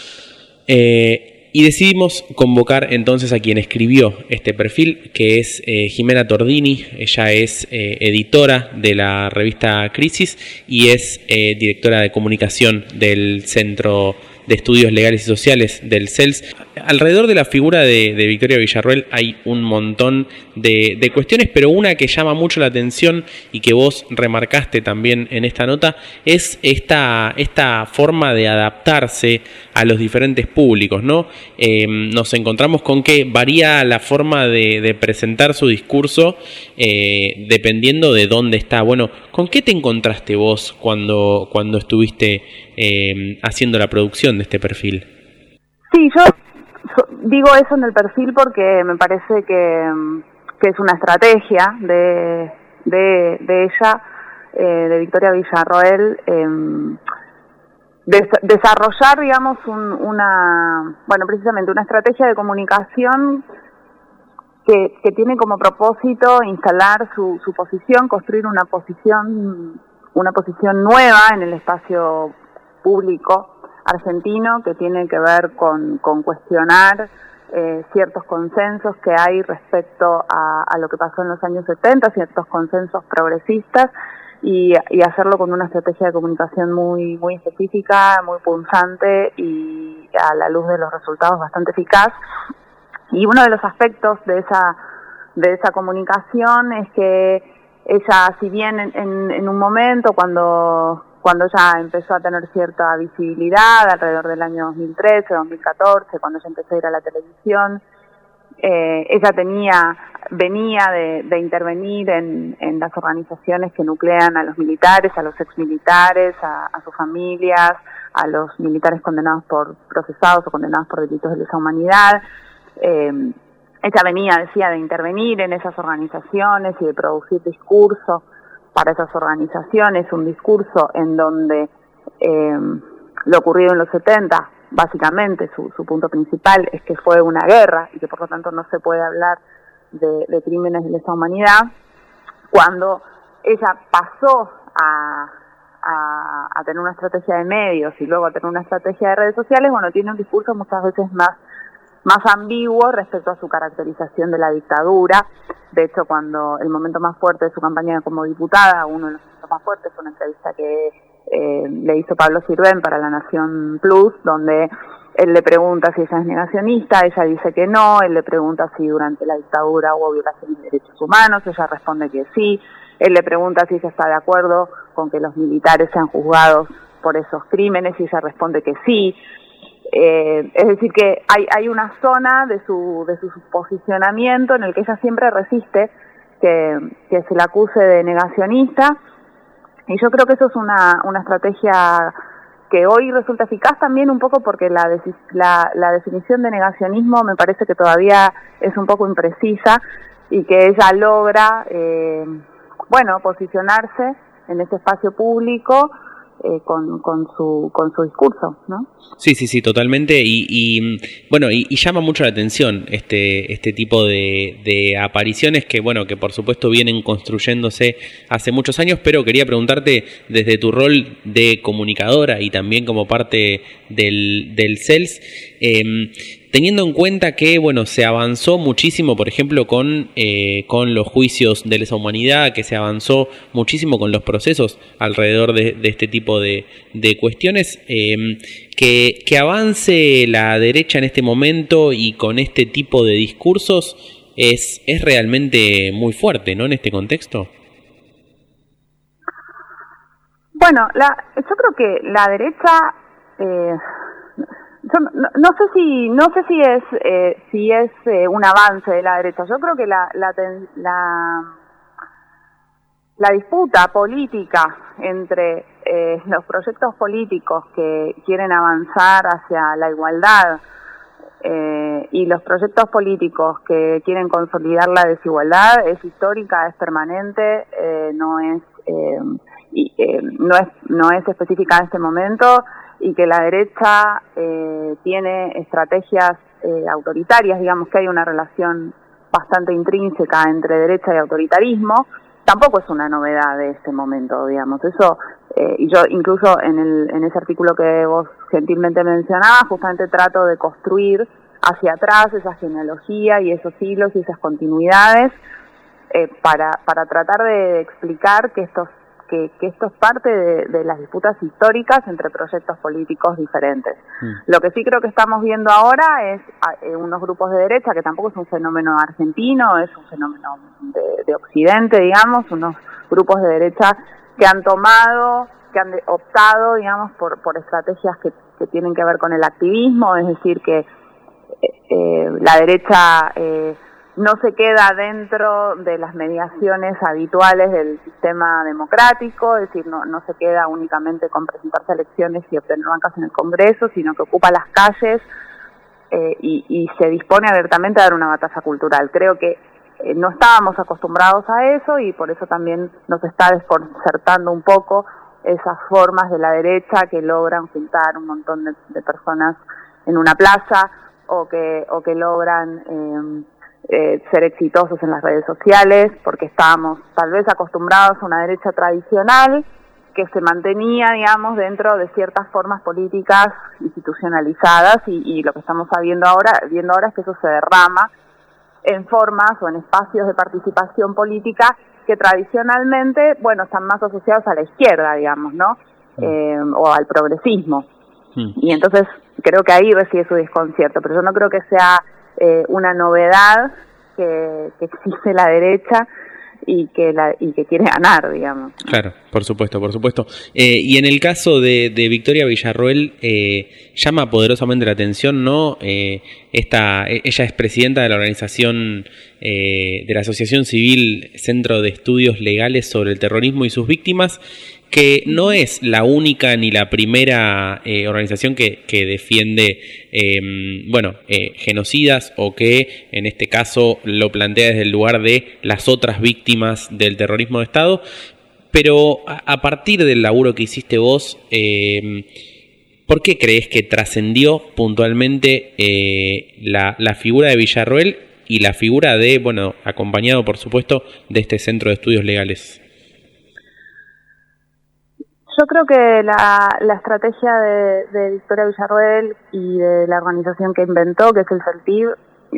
y decidimos convocar entonces a quien escribió este perfil, que es Jimena Tordini. Ella es editora de la revista Crisis y es directora de comunicación del Centro de Estudios Legales y Sociales del CELS. Alrededor de la figura de Victoria Villarroel hay un montón de cuestiones, pero una que llama mucho la atención y que vos remarcaste también en esta nota es esta forma de adaptarse a los diferentes públicos, ¿no? Nos encontramos con que varía la forma de presentar su discurso dependiendo de dónde está. Bueno, ¿con qué te encontraste vos cuando estuviste haciendo la producción de este perfil? Sí, yo digo eso en el perfil porque me parece que es una estrategia de ella, de Victoria Villarroel, desarrollar, digamos, precisamente una estrategia de comunicación que tiene como propósito instalar su posición, construir una posición nueva en el espacio público argentino, que tiene que ver con cuestionar ciertos consensos que hay respecto a lo que pasó en los años 70, ciertos consensos progresistas, y hacerlo con una estrategia de comunicación muy muy específica, muy punzante y a la luz de los resultados bastante eficaz. Y uno de los aspectos de esa comunicación es que ella, si bien en un momento cuando ella empezó a tener cierta visibilidad, alrededor del año 2013, 2014, cuando ella empezó a ir a la televisión, ella venía de intervenir en las organizaciones que nuclean a los militares, a los exmilitares, a sus familias, a los militares procesados o condenados por delitos de lesa humanidad. Ella decía, de intervenir en esas organizaciones y de producir discurso para esas organizaciones, un discurso en donde lo ocurrido en los 70, básicamente su punto principal es que fue una guerra y que por lo tanto no se puede hablar de crímenes de lesa humanidad. Cuando ella pasó a tener una estrategia de medios y luego a tener una estrategia de redes sociales, tiene un discurso muchas veces más ambiguo respecto a su caracterización de la dictadura. De hecho, cuando el momento más fuerte de su campaña como diputada, uno de los momentos más fuertes, fue una entrevista que le hizo Pablo Sirven para La Nación Plus, donde él le pregunta si ella es negacionista, ella dice que no, él le pregunta si durante la dictadura hubo violaciones de derechos humanos, ella responde que sí, él le pregunta si ella está de acuerdo con que los militares sean juzgados por esos crímenes y ella responde que sí. Es decir, que hay una zona de su posicionamiento en el que ella siempre resiste que se la acuse de negacionista, y yo creo que eso es una estrategia que hoy resulta eficaz también un poco porque la definición de negacionismo me parece que todavía es un poco imprecisa y que ella logra posicionarse en ese espacio público con su discurso, ¿no? Sí, totalmente, y llama mucho la atención este tipo de apariciones que por supuesto vienen construyéndose hace muchos años, pero quería preguntarte, desde tu rol de comunicadora y también como parte del CELS, teniendo en cuenta que se avanzó muchísimo, por ejemplo, con los juicios de lesa humanidad, que se avanzó muchísimo con los procesos alrededor de este tipo de cuestiones, que avance la derecha en este momento y con este tipo de discursos es realmente muy fuerte, ¿no?, en este contexto. Bueno, yo creo que la derecha, yo no sé si es un avance de la derecha. Yo creo que la disputa política entre los proyectos políticos que quieren avanzar hacia la igualdad y los proyectos políticos que quieren consolidar la desigualdad es histórica, es permanente, no es específica en este momento, y que la derecha tiene estrategias autoritarias, digamos que hay una relación bastante intrínseca entre derecha y autoritarismo. Tampoco es una novedad de este momento, digamos. Eso, y yo incluso en ese artículo que vos gentilmente mencionabas, justamente trato de construir hacia atrás esa genealogía y esos hilos y esas continuidades para tratar de explicar que esto es parte de las disputas históricas entre proyectos políticos diferentes. Lo que sí creo que estamos viendo ahora es unos grupos de derecha, que tampoco es un fenómeno argentino, es un fenómeno de Occidente, digamos, unos grupos de derecha que han optado, digamos, por estrategias que tienen que ver con el activismo, es decir, que la derecha no se queda dentro de las mediaciones habituales del sistema democrático, es decir, no se queda únicamente con presentarse a elecciones y obtener bancas en el Congreso, sino que ocupa las calles y se dispone abiertamente a dar una batalla cultural. Creo que no estábamos acostumbrados a eso y por eso también nos está desconcertando un poco esas formas de la derecha que logran juntar un montón de personas en una plaza o que logran ser exitosos en las redes sociales, porque estábamos tal vez acostumbrados a una derecha tradicional que se mantenía, digamos, dentro de ciertas formas políticas institucionalizadas y lo que estamos viendo ahora es que eso se derrama en formas o en espacios de participación política que tradicionalmente, bueno, están más asociados a la izquierda, digamos, ¿no? O al progresismo. Y entonces creo que ahí reside su desconcierto, pero yo no creo que sea una novedad que existe la derecha y que quiere ganar, digamos. Claro, por supuesto. Y en el caso de Victoria Villarroel, llama poderosamente la atención, ¿no? Ella es presidenta de la organización de la Asociación Civil Centro de Estudios Legales sobre el Terrorismo y sus Víctimas, que no es la única ni la primera organización que defiende genocidas, o que en este caso lo plantea desde el lugar de las otras víctimas del terrorismo de Estado. Pero a partir del laburo que hiciste vos, ¿por qué crees que trascendió puntualmente la figura de Villarroel y la figura de, acompañado por supuesto, de este Centro de Estudios Legales? Yo creo que la estrategia de Victoria Villarroel y de la organización que inventó, que es el CELTIV,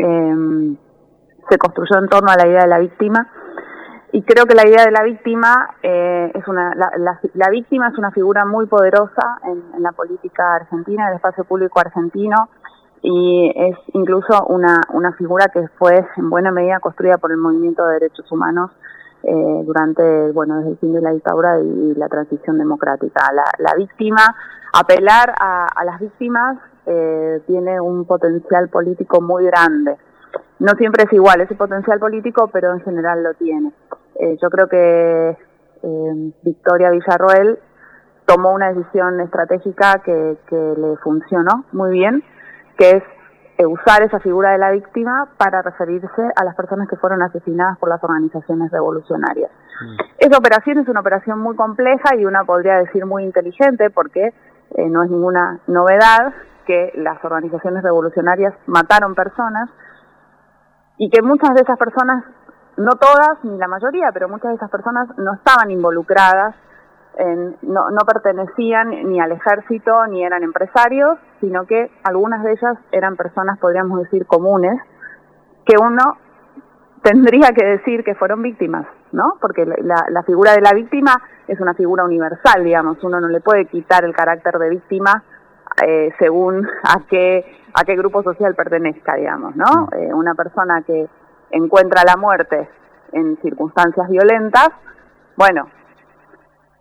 se construyó en torno a la idea de la víctima. Y creo que la idea de la víctima la víctima es una figura muy poderosa en la política argentina, en el espacio público argentino, y es incluso una figura que fue en buena medida construida por el movimiento de derechos humanos durante, desde el fin de la dictadura y la transición democrática. La víctima, apelar a las víctimas tiene un potencial político muy grande. No siempre es igual ese potencial político, pero en general lo tiene. Yo creo que Victoria Villarroel tomó una decisión estratégica que le funcionó muy bien, que es usar esa figura de la víctima para referirse a las personas que fueron asesinadas por las organizaciones revolucionarias. Esa operación es una operación muy compleja y una podría decir muy inteligente, porque no es ninguna novedad que las organizaciones revolucionarias mataron personas y que muchas de esas personas, no todas ni la mayoría, pero muchas de esas personas no estaban involucradas, no pertenecían ni al ejército ni eran empresarios, sino que algunas de ellas eran personas, podríamos decir, comunes, que uno tendría que decir que fueron víctimas, ¿no? Porque la figura de la víctima es una figura universal, digamos, uno no le puede quitar el carácter de víctima según a qué grupo social pertenezca, digamos, ¿no? Una persona que encuentra la muerte en circunstancias violentas,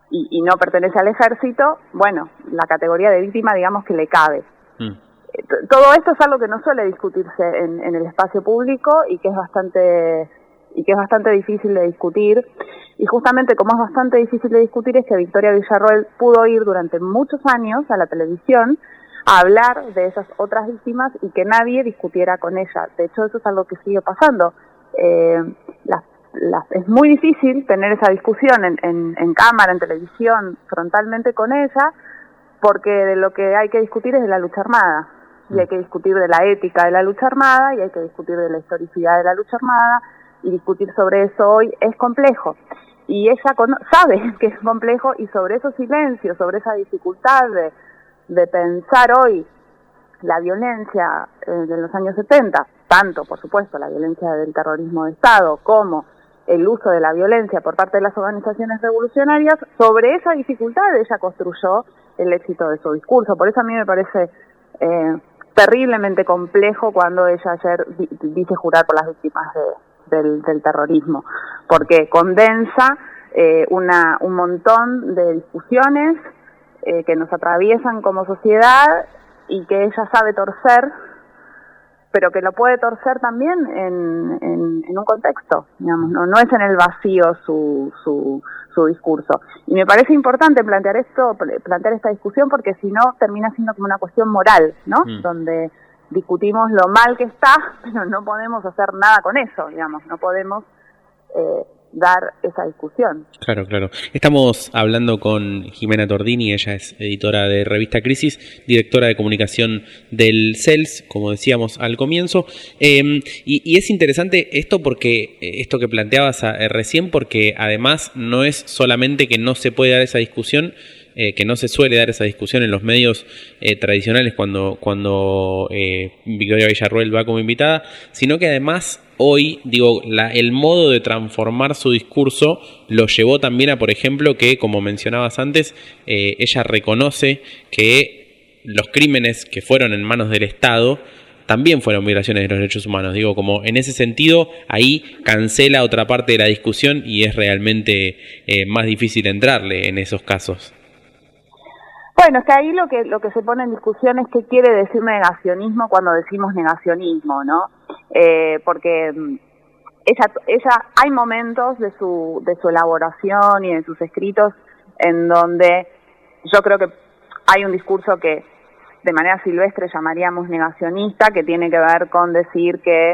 y no pertenece al ejército, bueno, la categoría de víctima digamos que le cabe. Todo esto es algo que no suele discutirse en el espacio público y que es bastante difícil de discutir, y justamente como es bastante difícil de discutir es que Victoria Villarroel pudo ir durante muchos años a la televisión a hablar de esas otras víctimas y que nadie discutiera con ella. De hecho, eso es algo que sigue pasando. Es muy difícil tener esa discusión en cámara, en televisión, frontalmente con ella, porque de lo que hay que discutir es de la lucha armada, y hay que discutir de la ética de la lucha armada, y hay que discutir de la historicidad de la lucha armada, y discutir sobre eso hoy es complejo. Y ella sabe que es complejo, y sobre esos silencios, sobre esa dificultad de pensar hoy la violencia de los años 70, tanto, por supuesto, la violencia del terrorismo de Estado como el uso de la violencia por parte de las organizaciones revolucionarias, sobre esa dificultad ella construyó el éxito de su discurso. Por eso a mí me parece terriblemente complejo cuando ella ayer dice jurar por las víctimas del terrorismo, porque condensa un montón de discusiones que nos atraviesan como sociedad y que ella sabe torcer, pero que lo puede torcer también en un contexto, digamos, no es en el vacío su discurso. Y me parece importante plantear esta discusión, porque si no termina siendo como una cuestión moral, ¿no? Donde discutimos lo mal que está, pero no podemos hacer nada con eso, digamos, no podemos dar esa discusión. Claro. Estamos hablando con Jimena Tordini, ella es editora de Revista Crisis, directora de comunicación del CELS, como decíamos al comienzo, y es interesante esto porque esto que planteabas recién, porque además no es solamente que no se puede dar esa discusión, que no se suele dar esa discusión en los medios tradicionales cuando Victoria Villarroel va como invitada, sino que además hoy, el modo de transformar su discurso lo llevó también a, por ejemplo, que, como mencionabas antes, ella reconoce que los crímenes que fueron en manos del Estado también fueron violaciones de los derechos humanos. Como en ese sentido, ahí cancela otra parte de la discusión y es realmente más difícil entrarle en esos casos. Bueno, es que ahí lo que se pone en discusión es qué quiere decir negacionismo cuando decimos negacionismo, ¿no? Porque ella hay momentos de su elaboración y de sus escritos en donde yo creo que hay un discurso que de manera silvestre llamaríamos negacionista, que tiene que ver con decir que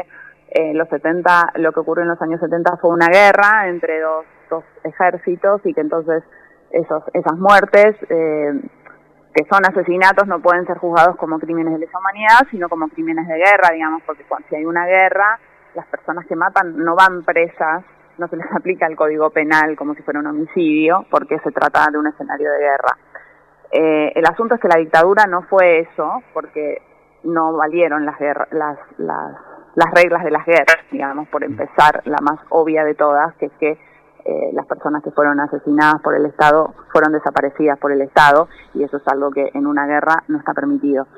lo que ocurrió en los años 70 fue una guerra entre dos ejércitos, y que entonces esas muertes que son asesinatos no pueden ser juzgados como crímenes de lesa humanidad, sino como crímenes de guerra, digamos, porque si hay una guerra, las personas que matan no van presas, no se les aplica el Código Penal como si fuera un homicidio, porque se trata de un escenario de guerra. El asunto es que la dictadura no fue eso, porque no valieron las reglas de las guerras, digamos, por empezar, la más obvia de todas, que es que las personas que fueron asesinadas por el Estado fueron desaparecidas por el Estado, y eso es algo que en una guerra no está permitido.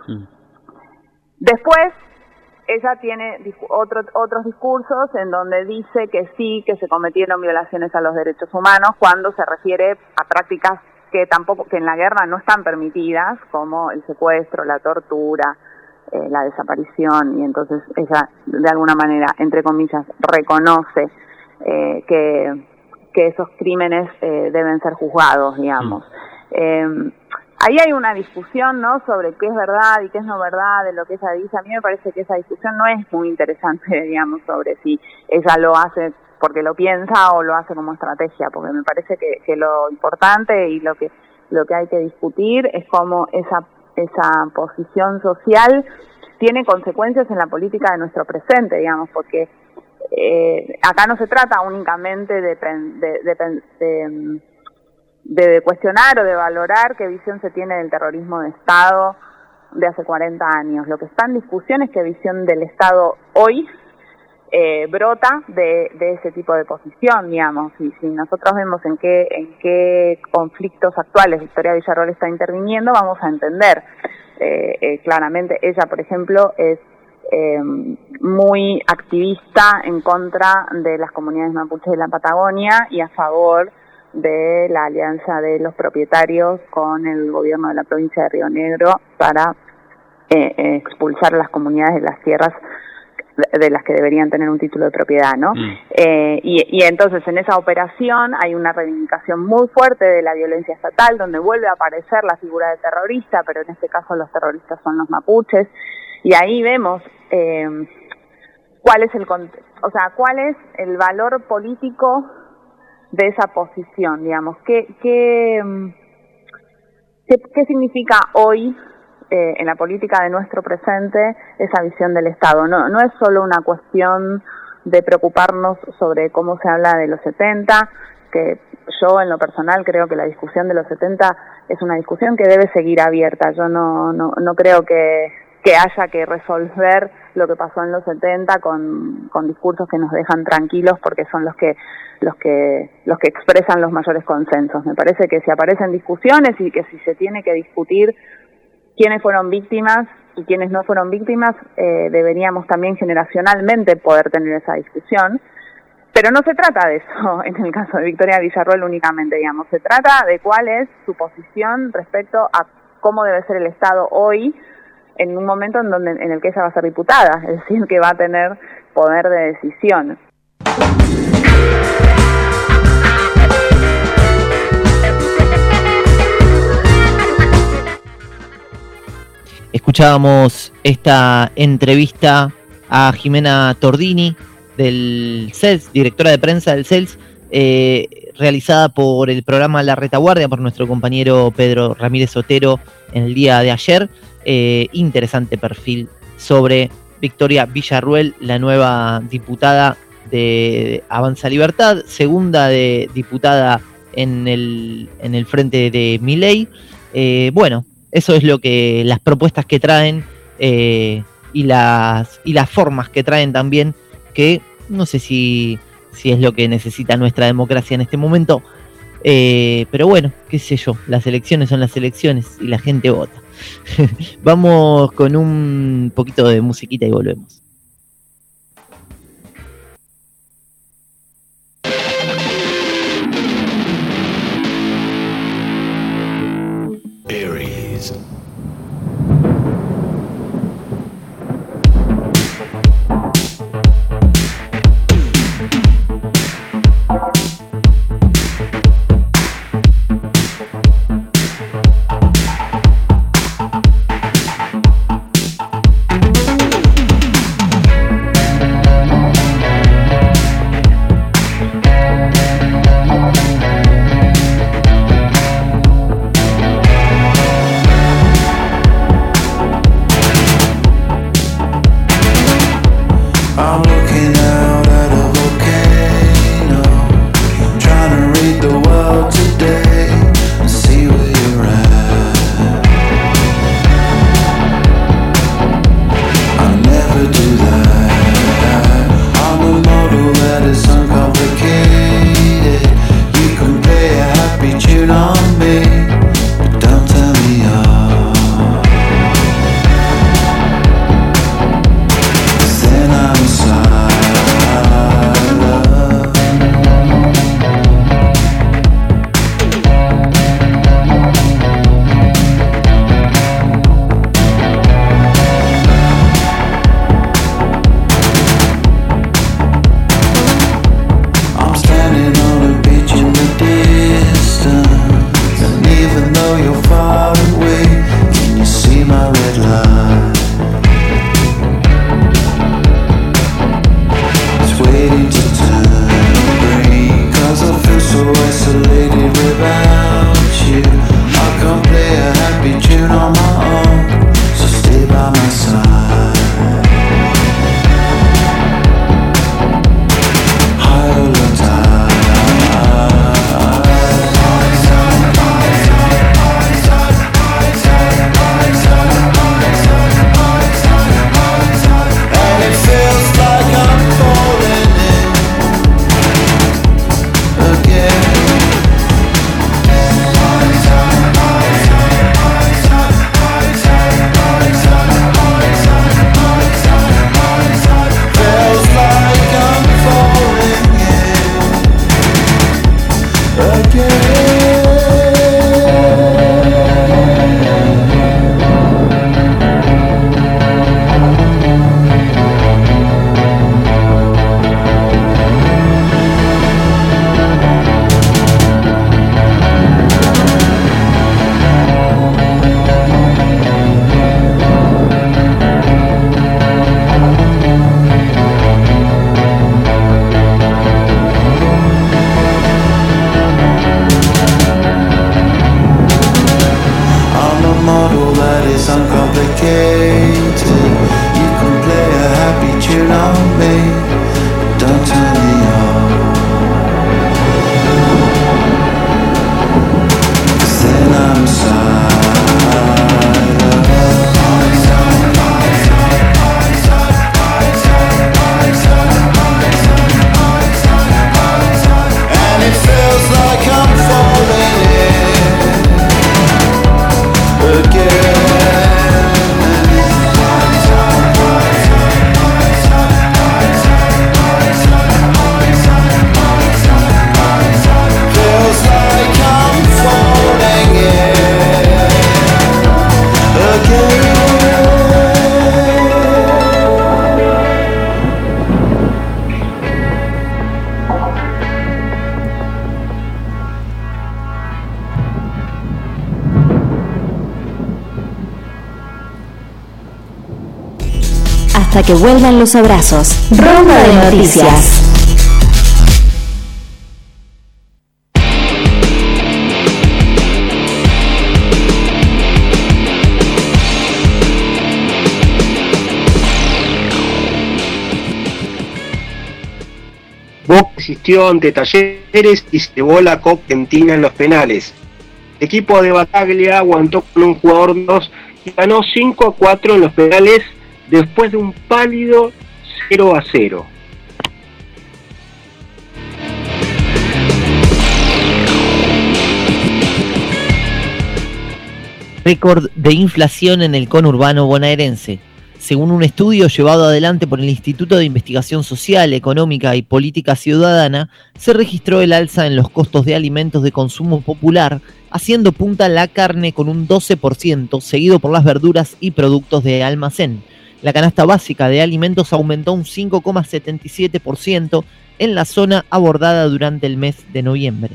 Después, ella tiene otros discursos en donde dice que sí, que se cometieron violaciones a los derechos humanos, cuando se refiere a prácticas que en la guerra no están permitidas, como el secuestro, la tortura, la desaparición, y entonces ella de alguna manera, entre comillas, reconoce que esos crímenes deben ser juzgados, digamos. Ahí hay una discusión, ¿no?, sobre qué es verdad y qué es no verdad de lo que ella dice. A mí me parece que esa discusión no es muy interesante, digamos, sobre si ella lo hace porque lo piensa o lo hace como estrategia, porque me parece que lo importante y lo que hay que discutir es cómo esa posición social tiene consecuencias en la política de nuestro presente, digamos, porque acá no se trata únicamente de cuestionar o de valorar qué visión se tiene del terrorismo de Estado de hace 40 años. Lo que está en discusión es qué visión del Estado hoy brota de ese tipo de posición, digamos. Y si nosotros vemos en qué conflictos actuales Victoria Villarroel está interviniendo, vamos a entender claramente. Ella, por ejemplo, es muy activista en contra de las comunidades mapuches de la Patagonia y a favor de la alianza de los propietarios con el gobierno de la provincia de Río Negro para expulsar a las comunidades de las tierras de las que deberían tener un título de propiedad, ¿no? Y entonces en esa operación hay una reivindicación muy fuerte de la violencia estatal, donde vuelve a aparecer la figura de terrorista, pero en este caso los terroristas son los mapuches, y ahí vemos cuál es el valor político de esa posición, digamos, qué significa hoy en la política de nuestro presente esa visión del Estado. No es solo una cuestión de preocuparnos sobre cómo se habla de los 70, que yo en lo personal creo que la discusión de los 70 es una discusión que debe seguir abierta. Yo no creo que haya que resolver lo que pasó en los 70 con discursos que nos dejan tranquilos, porque son los que expresan los mayores consensos. Me parece que si aparecen discusiones y que si se tiene que discutir quiénes fueron víctimas y quiénes no fueron víctimas, deberíamos también generacionalmente poder tener esa discusión. Pero no se trata de eso en el caso de Victoria Villarruel únicamente, digamos. Se trata de cuál es su posición respecto a cómo debe ser el Estado hoy, en un momento en el que ella va a ser diputada, es decir, que va a tener poder de decisión. Escuchábamos esta entrevista a Jimena Tordini del CELS, directora de prensa del CELS, realizada por el programa La Retaguardia, por nuestro compañero Pedro Ramírez Otero en el día de ayer. Interesante perfil sobre Victoria Villarruel, la nueva diputada de Avanza Libertad, segunda diputada en el frente de Milei. Bueno, eso es lo que las propuestas que traen y las formas que traen también, que no sé si es lo que necesita nuestra democracia en este momento, pero bueno, qué sé yo, las elecciones son las elecciones y la gente vota. Vamos con un poquito de musiquita y volvemos. Aries. hasta que vuelvan los abrazos. Ronda de noticias. Boca asistió ante Talleres y se llevó la Copa Argentina en los penales. El equipo de Bataglia aguantó con un jugador menos y ganó 5-4 en los penales después de un pálido 0-0. Récord de inflación en el conurbano bonaerense. Según un estudio llevado adelante por el Instituto de Investigación Social, Económica y Política Ciudadana, se registró el alza en los costos de alimentos de consumo popular, haciendo punta la carne con un 12%, seguido por las verduras y productos de almacén. La canasta básica de alimentos aumentó un 5,77% en la zona abordada durante el mes de noviembre.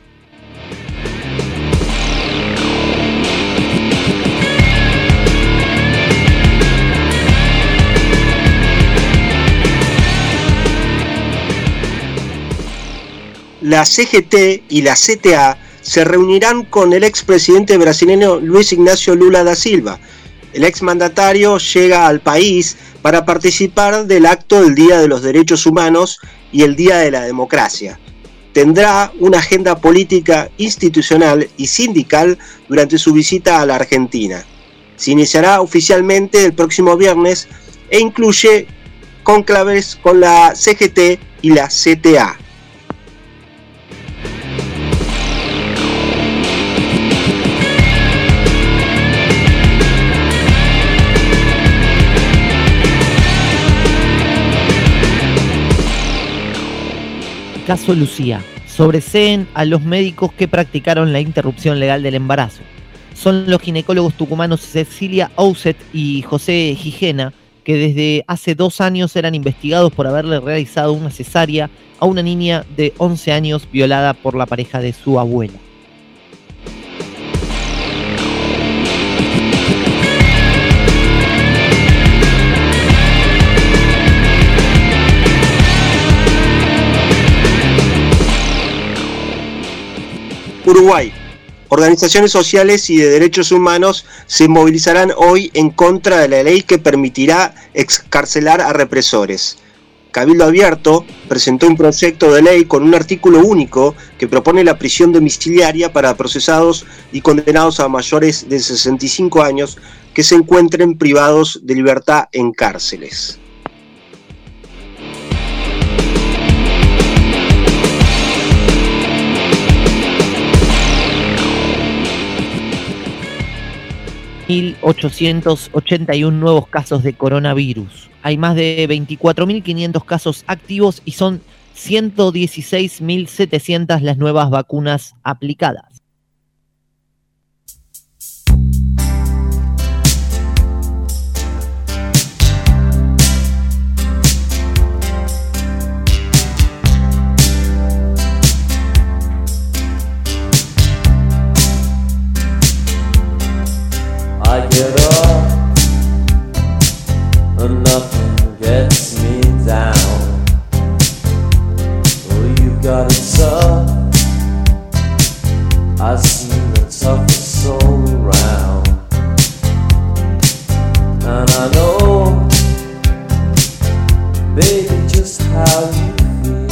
La CGT y la CTA se reunirán con el expresidente brasileño Luis Ignacio Lula da Silva. El exmandatario llega al país para participar del acto del Día de los Derechos Humanos y el Día de la Democracia. Tendrá una agenda política, institucional y sindical durante su visita a la Argentina. Se iniciará oficialmente el próximo viernes e incluye cónclaves con la CGT y la CTA. Caso Lucía. Sobreseen a los médicos que practicaron la interrupción legal del embarazo. Son los ginecólogos tucumanos Cecilia Ouset y José Gijena, que desde hace 2 años eran investigados por haberle realizado una cesárea a una niña de 11 años violada por la pareja de su abuela. Uruguay. Organizaciones sociales y de derechos humanos se movilizarán hoy en contra de la ley que permitirá excarcelar a represores. Cabildo Abierto presentó un proyecto de ley con un artículo único que propone la prisión domiciliaria para procesados y condenados a mayores de 65 años que se encuentren privados de libertad en cárceles. ...1.881 nuevos casos de coronavirus. Hay más de 24.500 casos activos y son 116.700 las nuevas vacunas aplicadas. I get up and nothing gets me down. Oh, you got it tough. I've seen the toughest soul around, and I know, baby, just how you feel.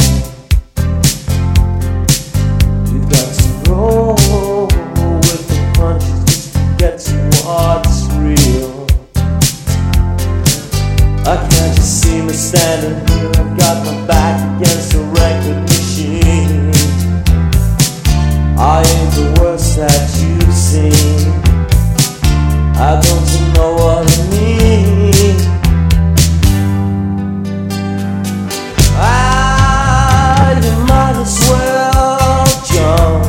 You got to roll with the punches just to get to what's real. I can't just see me standing here. I've got my back against the record machine. I ain't the worst that you've seen. I don't you know what I mean? You might as well jump.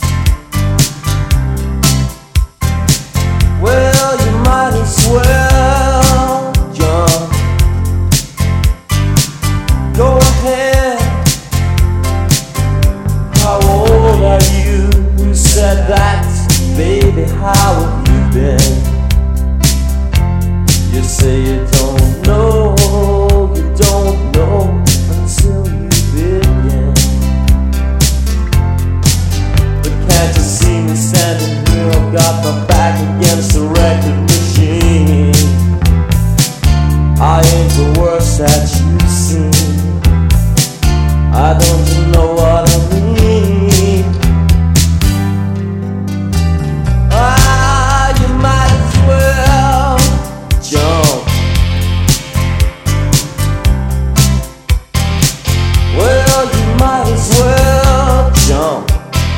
Well, you might as well jump. Go ahead. How old are you? Who said ain't the worst that you've seen. I don't know what I mean. Ah, you might as well jump. Well, you might as well jump.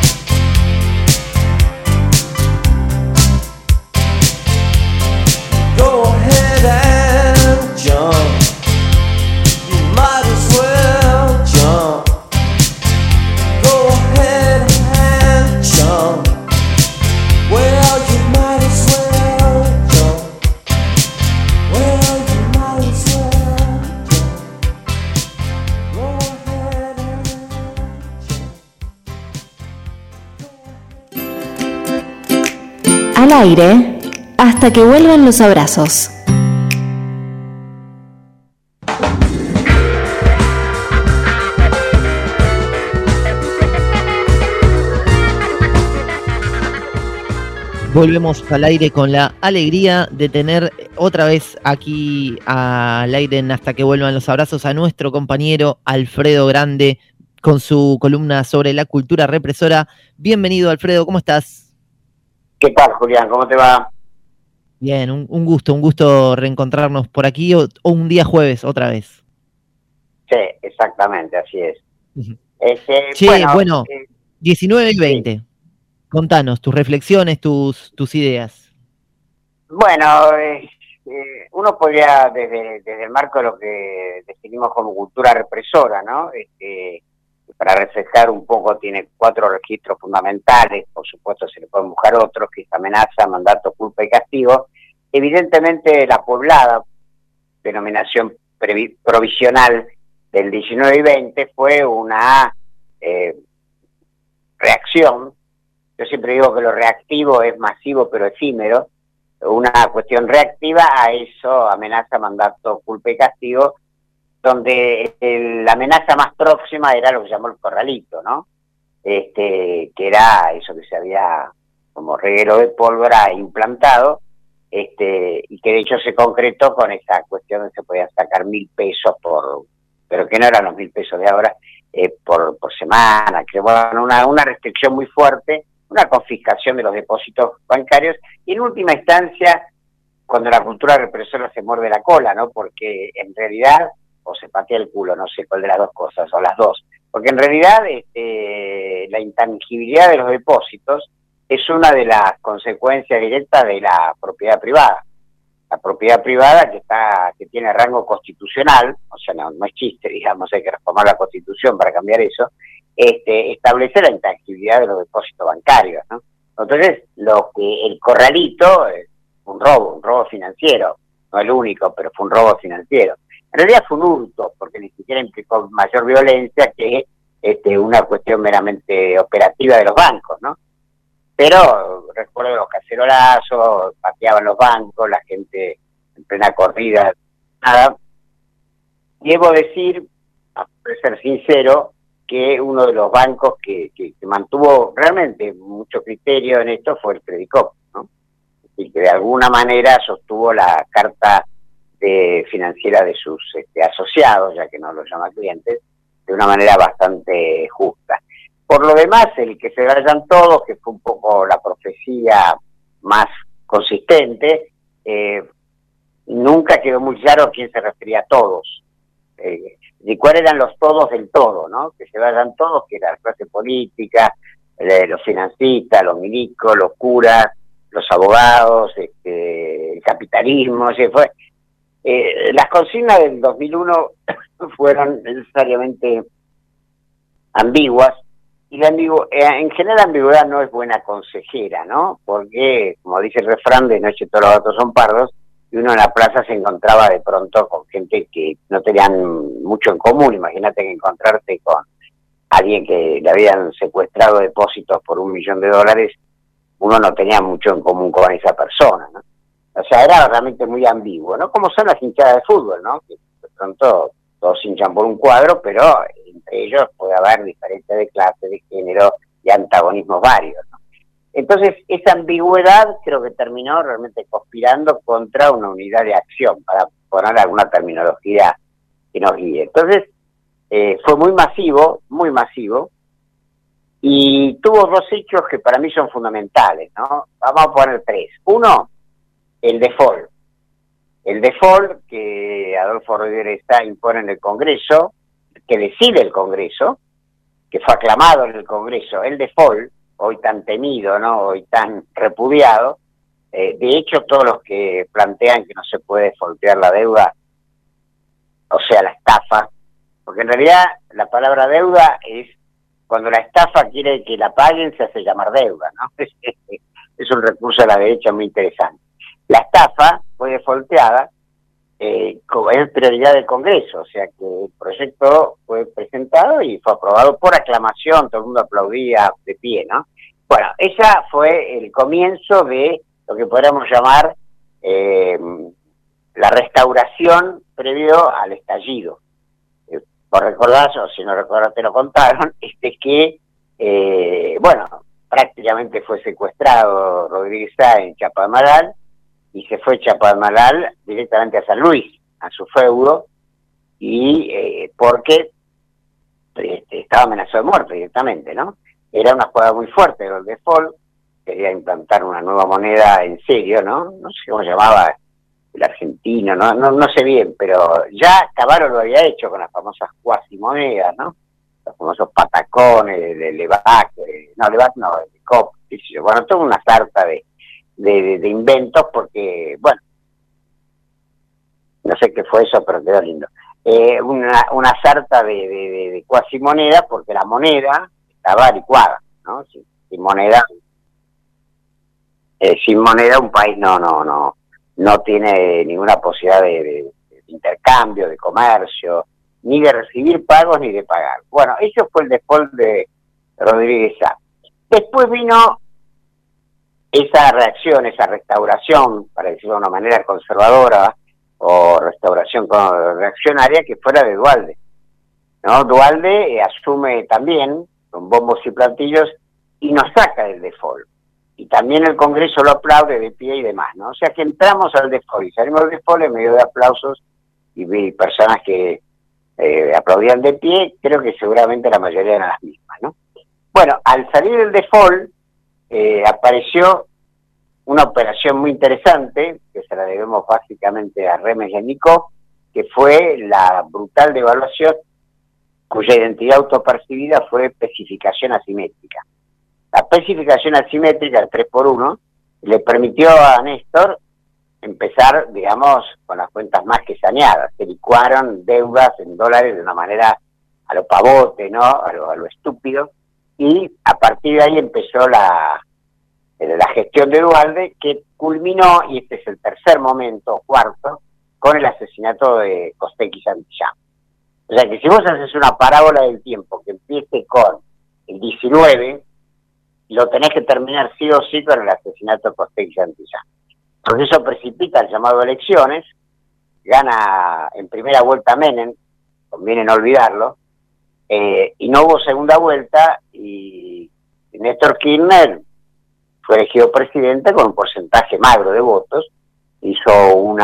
Go ahead and jump. You might as well jump. Go ahead and jump. Well, you might as well jump. Well, you might as well jump. Go ahead and Al aire, hasta que vuelvan los abrazos. Volvemos al aire con la alegría de tener otra vez aquí al aire en Hasta que vuelvan los abrazos a nuestro compañero Alfredo Grande con su columna sobre la cultura represora. Bienvenido, Alfredo, ¿cómo estás? ¿Qué tal, Julián? ¿Cómo te va? Bien, un gusto reencontrarnos por aquí o un día jueves otra vez. Sí, exactamente, así es. Che, bueno, 19 y 20. Sí. Contanos tus reflexiones, tus ideas. Bueno, uno podría, desde el marco de lo que definimos como cultura represora, ¿no? Para reflejar un poco, tiene 4 registros fundamentales, por supuesto se le pueden buscar otros, que es amenaza, mandato, culpa y castigo. Evidentemente la poblada, denominación provisional del 19 y 20, fue una reacción. Yo siempre digo que lo reactivo es masivo pero efímero, una cuestión reactiva a eso, amenaza, mandato, culpa y castigo, donde la amenaza más próxima era lo que se llamó el corralito, ¿no? Que era eso que se había como reguero de pólvora implantado, y que de hecho se concretó con esa cuestión de que se podían sacar 1.000 pesos pero que no eran los 1.000 pesos de ahora, por semana, que bueno, una restricción muy fuerte, una confiscación de los depósitos bancarios, y en última instancia, cuando la cultura represora se muerde la cola, ¿no? Porque en realidad, o se patea el culo, no sé cuál de las dos cosas, o las dos, porque en realidad la intangibilidad de los depósitos es una de las consecuencias directas de la propiedad privada. La propiedad privada que tiene rango constitucional, o sea, no es chiste, digamos, hay que reformar la Constitución para cambiar eso, establece la intangibilidad de los depósitos bancarios, ¿no? Entonces, el corralito es un robo financiero, no el único, pero fue un robo financiero. En realidad fue un hurto, porque ni siquiera implicó mayor violencia que una cuestión meramente operativa de los bancos, ¿no? Pero recuerdo los cacerolazos, pateaban los bancos, la gente en plena corrida, nada. Debo decir, para ser sincero, que uno de los bancos que mantuvo realmente mucho criterio en esto fue el Credicop, ¿no? Y que de alguna manera sostuvo la carta financiera de sus asociados, ya que no los llama clientes, de una manera bastante justa. Por lo demás, el que se vayan todos, que fue un poco la profecía más consistente, nunca quedó muy claro a quién se refería a todos. De cuáles eran los todos del todo, ¿no? Que se vayan todos, que era la clase política, los financistas, los milicos, los curas, los abogados, el capitalismo, fue. Las consignas del 2001 fueron necesariamente ambiguas, y en general la ambigüedad no es buena consejera, ¿no? Porque, como dice el refrán, de noche todos los gatos son pardos, y uno en la plaza se encontraba de pronto con gente que no tenían mucho en común. Imagínate que encontrarte con alguien que le habían secuestrado depósitos por $1 millón, uno no tenía mucho en común con esa persona, ¿no? O sea, era realmente muy ambiguo, ¿no? Como son las hinchadas de fútbol, ¿no? Que de pronto todos hinchan por un cuadro, pero entre ellos puede haber diferencias de clase, de género y antagonismos varios, ¿no? Entonces, esa ambigüedad creo que terminó realmente conspirando contra una unidad de acción, para poner alguna terminología que nos guíe. Entonces, fue muy masivo, y tuvo dos hechos que para mí son fundamentales, ¿no? Vamos a poner tres. Uno, el default. El default que Adolfo Rodríguez Sá impone en el Congreso, que decide el Congreso, que fue aclamado en el Congreso, el default, hoy tan temido, ¿no? Hoy tan repudiado. De hecho, todos los que plantean que no se puede defaultear la deuda, o sea, la estafa, porque en realidad la palabra deuda es cuando la estafa quiere que la paguen, se hace llamar deuda, ¿no? Es un recurso de la derecha muy interesante. La estafa fue defaulteada, es prioridad del Congreso, o sea que el proyecto fue presentado y fue aprobado por aclamación, todo el mundo aplaudía de pie, ¿no? Bueno, esa fue el comienzo de lo que podríamos llamar la restauración previo al estallido. Por recordar, o si no recordás te lo contaron, que, bueno, prácticamente fue secuestrado Rodríguez Sá en Chapadmalal, y se fue Chapadmalal directamente a San Luis, a su feudo, y porque estaba amenazado de muerte directamente, ¿no? Era una jugada muy fuerte del default, quería implantar una nueva moneda en serio, ¿no? No sé cómo llamaba el argentino, no sé bien, pero ya Cavallo lo había hecho con las famosas cuasimonedas, ¿no? Los famosos patacones de Levac, de COP, bueno, toda una sarta de inventos, porque, bueno, no sé qué fue eso, pero quedó lindo. Una sarta de cuasimonedas, porque la moneda estaba licuada, ¿no? Sin moneda un país no tiene ninguna posibilidad de intercambio, de comercio, ni de recibir pagos ni de pagar. Bueno, eso fue el default de Rodríguez Sá. Después vino esa reacción, esa restauración, para decirlo de una manera conservadora, o restauración reaccionaria, que fuera de Duhalde, ¿no? Duhalde asume también, con bombos y platillos, y nos saca del default. Y también el Congreso lo aplaude de pie y demás, ¿no? O sea que entramos al default y salimos del default en medio de aplausos y vi personas que aplaudían de pie, creo que seguramente la mayoría eran las mismas, ¿no? Bueno, al salir del default apareció una operación muy interesante, que se la debemos básicamente a Remes y a Nico, que fue la brutal devaluación, cuya identidad autopercibida fue especificación asimétrica. La especificación asimétrica, el 3x1, le permitió a Néstor empezar, digamos, con las cuentas más que saneadas. Se licuaron deudas en dólares de una manera a lo pavote, ¿no? A lo estúpido. Y a partir de ahí empezó la gestión de Duhalde, que culminó, y este es el tercer momento, cuarto, con el asesinato de Costec y Santillán. O sea que si vos haces una parábola del tiempo que empiece con el 19, lo tenés que terminar sí o sí con el asesinato de Costec y Santillán. Porque eso precipita el llamado a elecciones, gana en primera vuelta Menem, conviene no olvidarlo, y no hubo segunda vuelta, y Néstor Kirchner fue elegido presidente con un porcentaje magro de votos, hizo un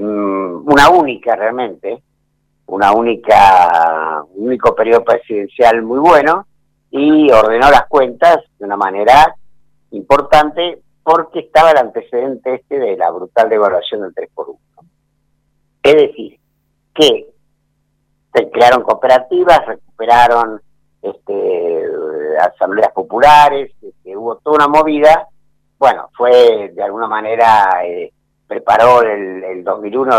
único periodo presidencial muy bueno, y ordenó las cuentas de una manera importante, porque estaba el antecedente de la brutal devaluación del 3x1. Es decir, que se crearon cooperativas, recuperaron asambleas populares, hubo toda una movida. Bueno, fue de alguna manera, preparó el 2001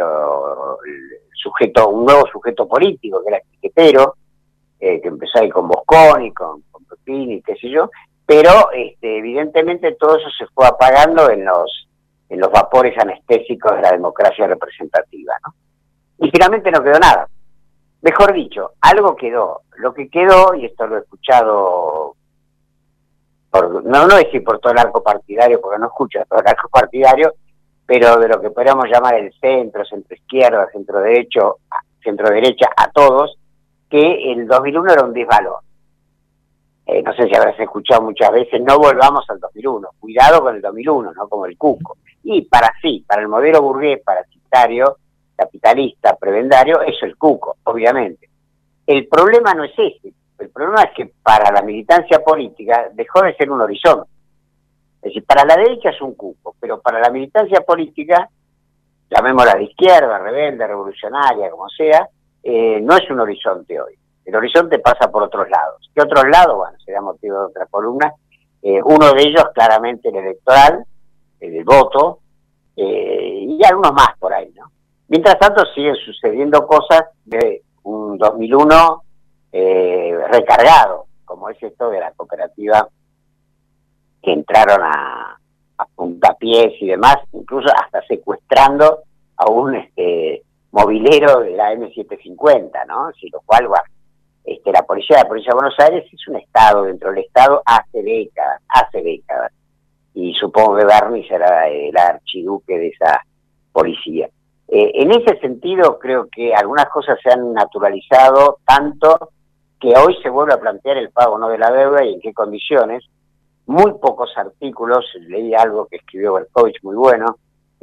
un nuevo sujeto político, que era el Piquetero, que empezó ahí con Bosconi, con Pepín y qué sé yo, pero evidentemente todo eso se fue apagando en los vapores anestésicos de la democracia representativa, ¿no? Y finalmente no quedó nada. Mejor dicho, algo quedó. Lo que quedó, y esto lo he escuchado, no decir por todo el arco partidario, porque no escucho todo el arco partidario, pero de lo que podríamos llamar el centro, centro izquierda, centro derecha, a todos, que el 2001 era un desvalor. no sé si habrás escuchado muchas veces, no volvamos al 2001, cuidado con el 2001, no como el cuco. Y para el modelo burgués, parasitario, capitalista, prebendario, eso es el cuco, obviamente. El problema no es ese, el problema es que para la militancia política dejó de ser un horizonte. Es decir, para la derecha es un cuco, pero para la militancia política, llamémosla de izquierda, rebelde, revolucionaria, como sea, no es un horizonte hoy. El horizonte pasa por otros lados. ¿Qué otros lados? Bueno, será motivo de otra columna. Uno de ellos, claramente, el electoral, el voto, y algunos más por ahí, ¿no? Mientras tanto, siguen sucediendo cosas de un 2001 recargado, como es esto de la cooperativa que entraron a puntapiés y demás, incluso hasta secuestrando a un movilero de la M750, ¿no? Si lo cual, bueno, la Policía de Buenos Aires es un Estado dentro del Estado hace décadas, y supongo que Bernie será el archiduque de esa policía. En ese sentido, creo que algunas cosas se han naturalizado tanto que hoy se vuelve a plantear el pago no de la deuda y en qué condiciones. Muy pocos artículos, leí algo que escribió Berkovich muy bueno,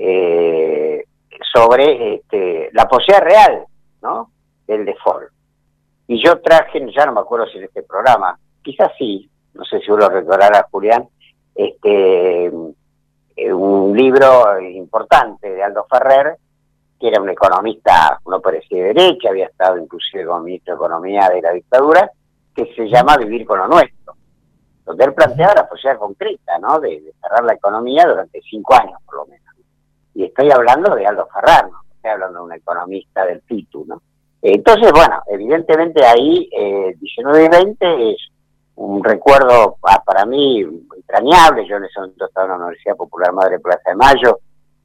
sobre la posibilidad real, ¿no?, del default. Y yo traje, ya no me acuerdo si en este programa, quizás sí, no sé si vos lo recordarás, Julián, un libro importante de Aldo Ferrer, que era un economista, uno parecía de derecha, había estado inclusive como ministro de Economía de la dictadura, que se llama Vivir con lo Nuestro, donde él planteaba la posibilidad concreta, ¿no?, de cerrar la economía durante 5 años, por lo menos. Y estoy hablando de Aldo Ferrer, ¿no? Estoy hablando de un economista del FITU, ¿no? Entonces, bueno, evidentemente ahí 19 y 20 es un recuerdo para mí entrañable. Yo en ese momento estaba en la Universidad Popular Madre Plaza de Mayo,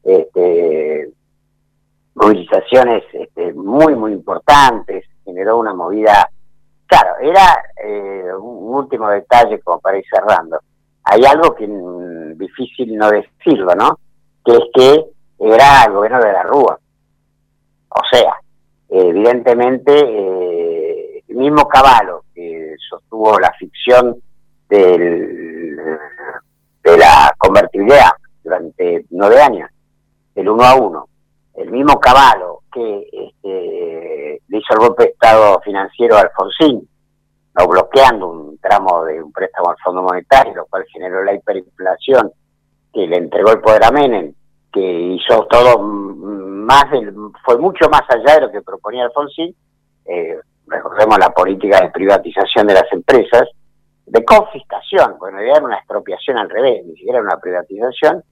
movilizaciones muy, muy importantes, generó una movida. Claro, era un último detalle como para ir cerrando. Hay algo que difícil no decirlo, ¿no?, que es que era el gobierno de la Rúa. O sea, evidentemente, el mismo Cavallo que sostuvo la ficción de la convertibilidad durante 9 años, del 1-1, el mismo Cavallo que le hizo el golpe de Estado financiero a Alfonsín, no bloqueando un tramo de un préstamo al Fondo Monetario, lo cual generó la hiperinflación, que le entregó el poder a Menem, que hizo todo fue mucho más allá de lo que proponía Alfonsín. Recordemos la política de privatización de las empresas, de confiscación, porque en realidad era una expropiación al revés, ni siquiera era una privatización,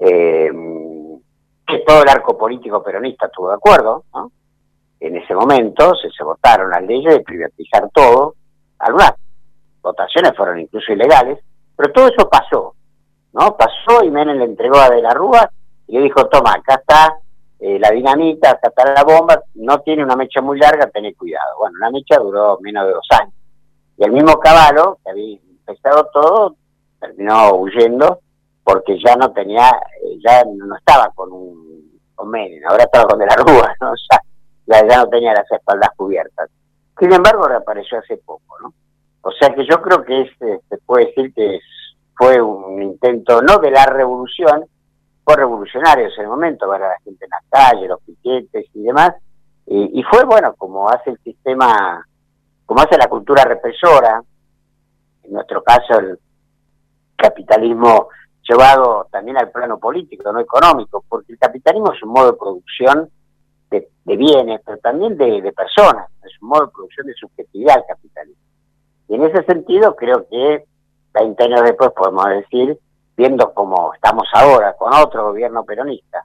que todo el arco político peronista estuvo de acuerdo, ¿no? En ese momento se votaron las leyes de privatizar todo, algunas votaciones fueron incluso ilegales, pero todo eso pasó, ¿no? Pasó y Menem le entregó a De la Rúa y le dijo, toma, acá está la dinamita, acá está la bomba, no tiene una mecha muy larga, tened cuidado. Bueno, la mecha duró menos de 2 años. Y el mismo Cavallo, que había empezado todo, terminó huyendo porque ya no tenía, ya no estaba con Menem, ahora estaba con De la Rúa, ¿no? Ya no tenía las espaldas cubiertas. Sin embargo, reapareció hace poco, ¿no? O sea que yo creo que se puede decir que fue un intento, no de la revolución, fue revolucionario en ese momento, ver a la gente en la calle, los piquetes y demás, y fue, bueno, como hace el sistema, como hace la cultura represora, en nuestro caso el capitalismo llevado también al plano político, no económico, porque el capitalismo es un modo de producción de bienes, pero también de personas, es un modo de producción de subjetividad el capitalismo. Y en ese sentido creo que 20 años después podemos decir, viendo cómo estamos ahora con otro gobierno peronista,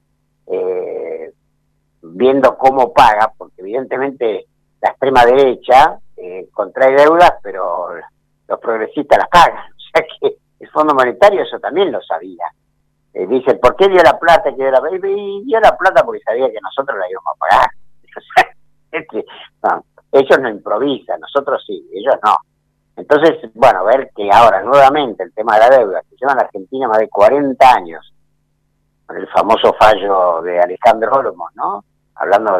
viendo cómo paga, porque evidentemente la extrema derecha contrae deudas, pero los progresistas las pagan. O sea que el Fondo Monetario eso también lo sabía. Dicen, ¿por qué dio la plata? Y dio la plata porque sabía que nosotros la íbamos a pagar. O sea, no, ellos no improvisan, nosotros sí, ellos no. Entonces, bueno, ver que ahora nuevamente el tema de la deuda, que lleva en Argentina más de 40 años, con el famoso fallo de Alejandro Olmos, ¿no? Hablando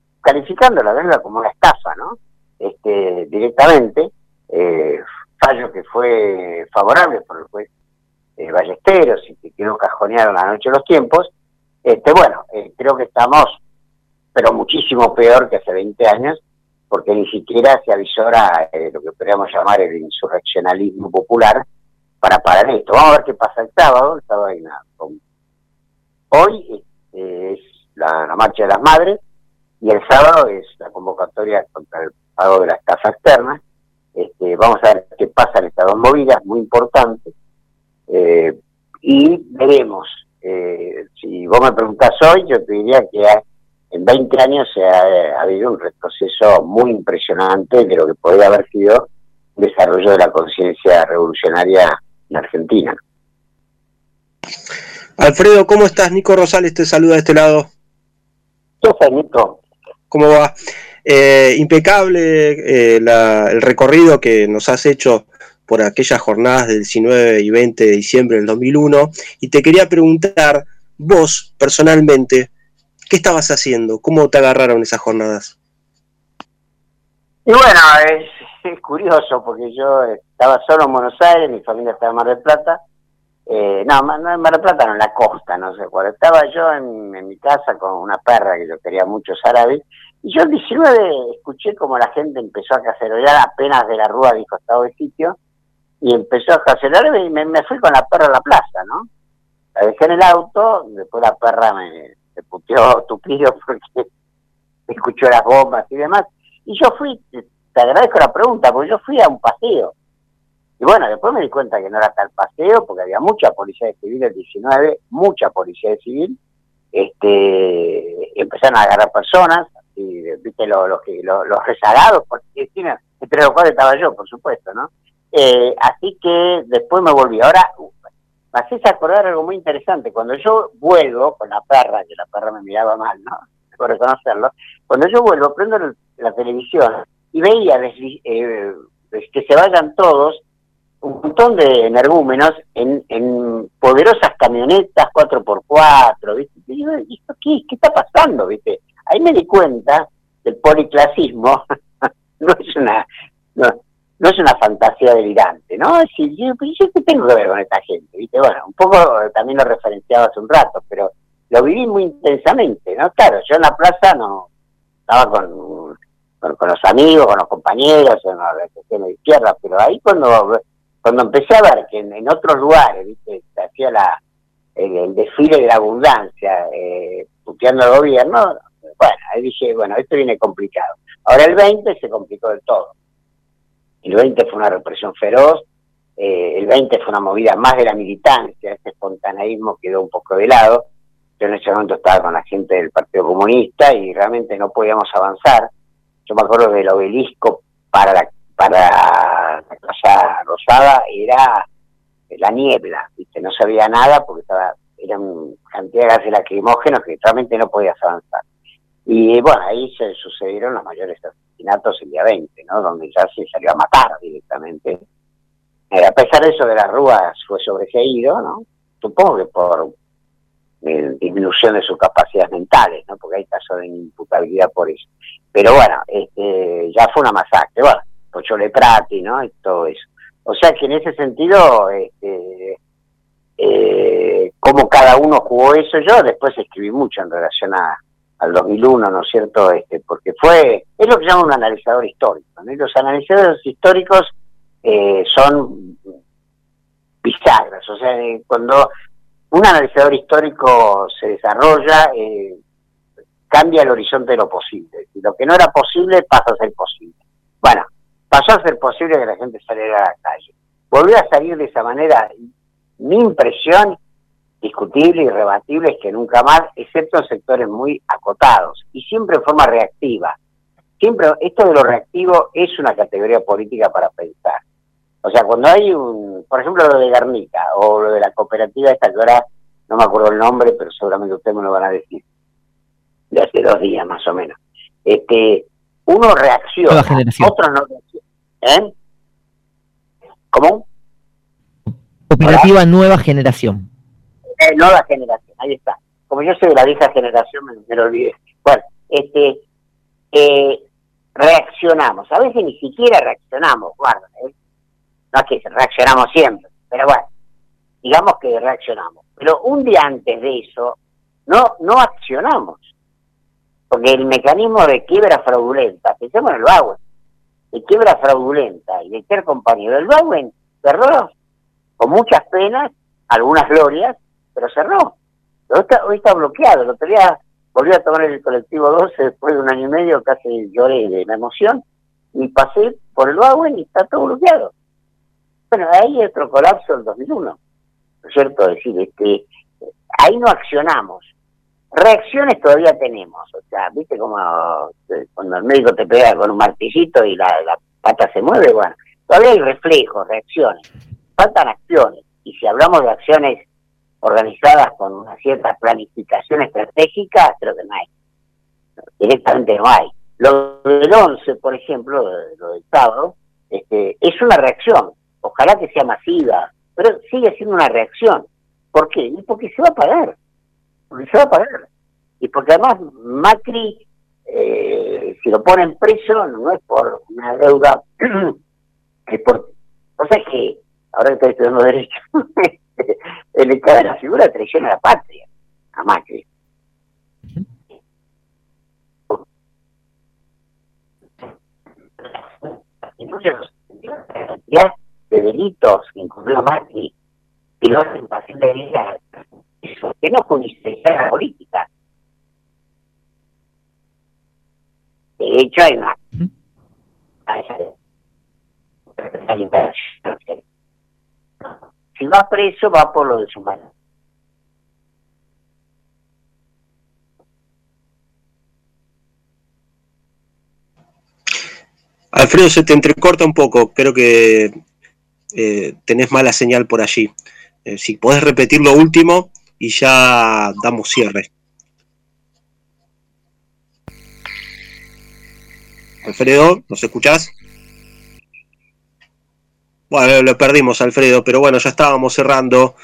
calificando la deuda como una estafa, ¿no? Directamente, fallo fue favorable por el juez Ballesteros y que quedó cajoneado la noche de los tiempos, creo que estamos, pero muchísimo peor que hace 20 años, porque ni siquiera se avisora lo que podríamos llamar el insurreccionalismo popular para parar esto. Vamos a ver qué pasa el sábado. El sábado hay hoy es la Marcha de las Madres, y el sábado es la convocatoria contra el pago de las tasas externas. Vamos a ver qué pasa en estas dos movidas, muy importantes, y veremos. Si vos me preguntás hoy, yo te diría que en 20 años se ha habido un retroceso muy impresionante de lo que podría haber sido un desarrollo de la conciencia revolucionaria en Argentina. Alfredo, ¿cómo estás? Nico Rosales te saluda de este lado. ¿Qué haces, Nico? ¿Cómo va? Impecable el recorrido que nos has hecho por aquellas jornadas del 19 y 20 de diciembre del 2001, y te quería preguntar, vos, personalmente, ¿qué estabas haciendo? ¿Cómo te agarraron esas jornadas? Y bueno, es curioso, porque yo estaba solo en Buenos Aires, mi familia estaba en Mar del Plata, no en Mar del Plata, no, en la costa, no sé cuál. Estaba yo en mi casa con una perra que yo quería mucho, Sarabi, y yo el 19 escuché como la gente empezó a cacerolear, apenas de la Rúa dijo estado de sitio, y empezó a cacerolear, y me fui con la perra a la plaza, ¿no? La dejé en el auto, después la perra me puteó tupido porque escuchó las bombas y demás, y yo fui, te agradezco la pregunta, porque yo fui a un paseo. Y bueno, después me di cuenta que no era tal paseo, porque había mucha policía civil el 19, mucha policía civil, empezaron a agarrar personas, y viste los rezagados, porque entre los cuales estaba yo, por supuesto, ¿no? Así que después me volví. Ahora, me haces acordar algo muy interesante. Cuando yo vuelvo con la perra, que la perra me miraba mal, ¿no? Por reconocerlo. Cuando yo vuelvo, prendo la televisión y veía que se vayan todos, un montón de energúmenos en poderosas camionetas 4x4, ¿viste? Y yo, ¿esto qué está pasando, viste? Ahí me di cuenta que el policlasismo no es una fantasía delirante, ¿no? Es decir, yo qué tengo que ver con esta gente, ¿viste? Bueno, un poco también lo referenciaba hace un rato, pero lo viví muy intensamente, ¿no? Claro, yo en la plaza no estaba con los amigos, con los compañeros, en la organización de izquierda, pero ahí cuando empecé a ver que en otros lugares, ¿viste? Se hacía el desfile de la abundancia, puteando al gobierno, bueno, ahí dije, bueno, esto viene complicado. Ahora el 20 se complicó del todo. El 20 fue una represión feroz, el 20 fue una movida más de la militancia, ese espontaneísmo quedó un poco de lado. Yo en ese momento estaba con la gente del Partido Comunista y realmente no podíamos avanzar. Yo me acuerdo del obelisco para la Casa Rosada era la niebla, ¿viste? No se veía nada porque eran cantidad de gases lacrimógenos que realmente no podías avanzar. Y bueno, ahí se sucedieron los mayores asesinatos el día 20, ¿no? Donde ya se salió a matar directamente. A pesar de eso, de las Rúas fue sobreseído, ¿no? Supongo que por disminución de sus capacidades mentales, ¿no? Porque hay casos de inimputabilidad por eso. Pero bueno, ya fue una masacre, bueno, Pocho Leprati, ¿no? Y todo eso. O sea que en ese sentido, como cada uno jugó eso, yo después escribí mucho en relación al 2001, ¿no es cierto? Porque es lo que llama un analizador histórico, ¿no? Y los analizadores históricos son bisagras, o sea, cuando un analizador histórico se desarrolla, cambia el horizonte de lo posible. Y lo que no era posible pasa a ser posible. Bueno, pasó a ser posible que la gente saliera a la calle. Volvió a salir de esa manera. Mi impresión, discutible y rebatible, es que nunca más, excepto en sectores muy acotados, y siempre en forma reactiva. Siempre, esto de lo reactivo es una categoría política para pensar. O sea, cuando hay por ejemplo, lo de Guernica, o lo de la cooperativa esta que ahora, no me acuerdo el nombre, pero seguramente ustedes me lo van a decir, de hace 2 días más o menos. Uno reacciona, otros no reaccionan. ¿Cómo? Cooperativa ¿Hola? Nueva Generación. Nueva Generación, ahí está. Como yo soy de la vieja generación, me lo olvidé. Bueno, reaccionamos. A veces ni siquiera reaccionamos, guarda, no es que reaccionamos siempre, pero bueno, digamos que reaccionamos. Pero un día antes de eso, no accionamos. Porque el mecanismo de quiebra fraudulenta, pensemos en el BAWEN, de quiebra fraudulenta y de ser compañero del BAWEN, cerró con muchas penas, algunas glorias, pero cerró. Hoy está bloqueado. El otro día volví a tomar el colectivo 12 después de 1 año y medio, casi lloré de la emoción, y pasé por el BAWEN y está todo bloqueado. Bueno, ahí hay otro colapso del 2001, ¿no es cierto? Es decir, ahí no accionamos. Reacciones todavía tenemos, o sea, viste como cuando el médico te pega con un martillito y la pata se mueve, bueno, todavía hay reflejos, reacciones, faltan acciones, y si hablamos de acciones organizadas con una cierta planificación estratégica, creo que no hay, directamente no hay. Lo del 11, por ejemplo, lo del sábado, es una reacción, ojalá que sea masiva, pero sigue siendo una reacción. ¿Por qué? Y porque se va a pagar. Porque se va a pagar. Y porque además Macri, si lo ponen preso, no es por una deuda, es por... O sea que, ahora que estoy estudiando Derecho, le cabe la figura de traición a la patria, a Macri. La de delitos que incurrió Macri y lo hacen pasible de vida, eso, que no judicializar la política. De hecho, hay una si va preso, va por lo de su mano. Alfredo, se te entrecorta un poco, creo que tenés mala señal por allí. Si podés repetir lo último y ya damos cierre. Alfredo, ¿nos escuchás? Bueno, lo perdimos, Alfredo, pero bueno, ya estábamos cerrando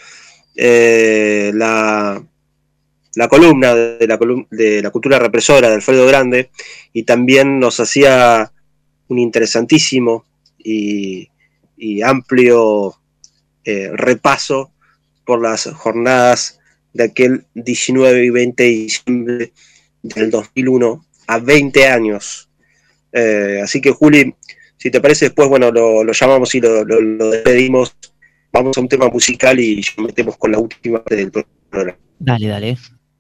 la columna de la cultura represora de Alfredo Grande, y también nos hacía un interesantísimo y amplio repaso por las jornadas de aquel 19 y 20 de diciembre del 2001, a 20 años. Así que, Juli, si te parece, después bueno lo llamamos y lo despedimos. Vamos a un tema musical y ya metemos con la última parte del programa. Dale.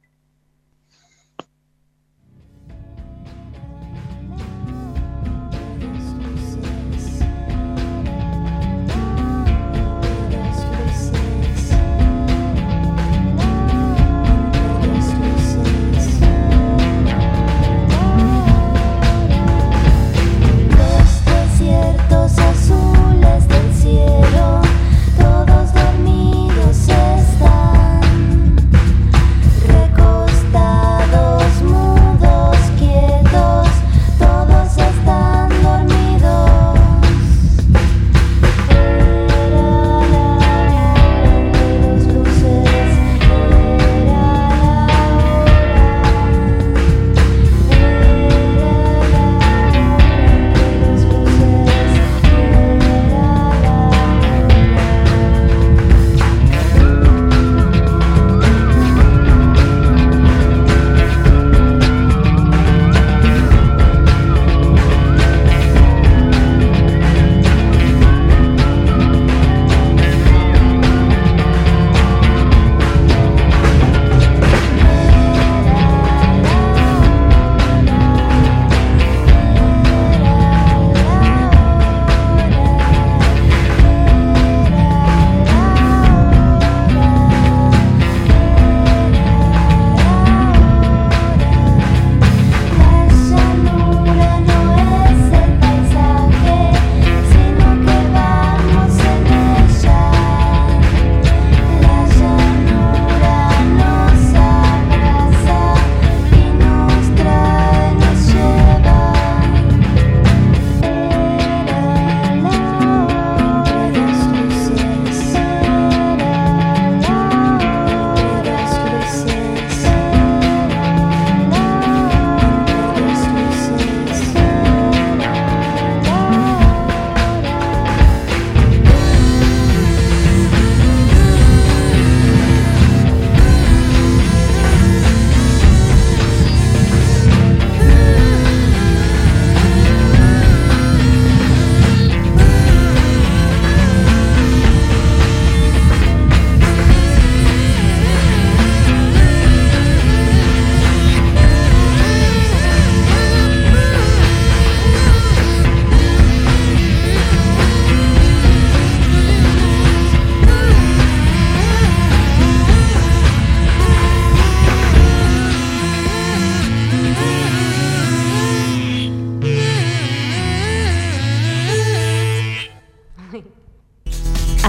Azules del cielo, todos dormidos están.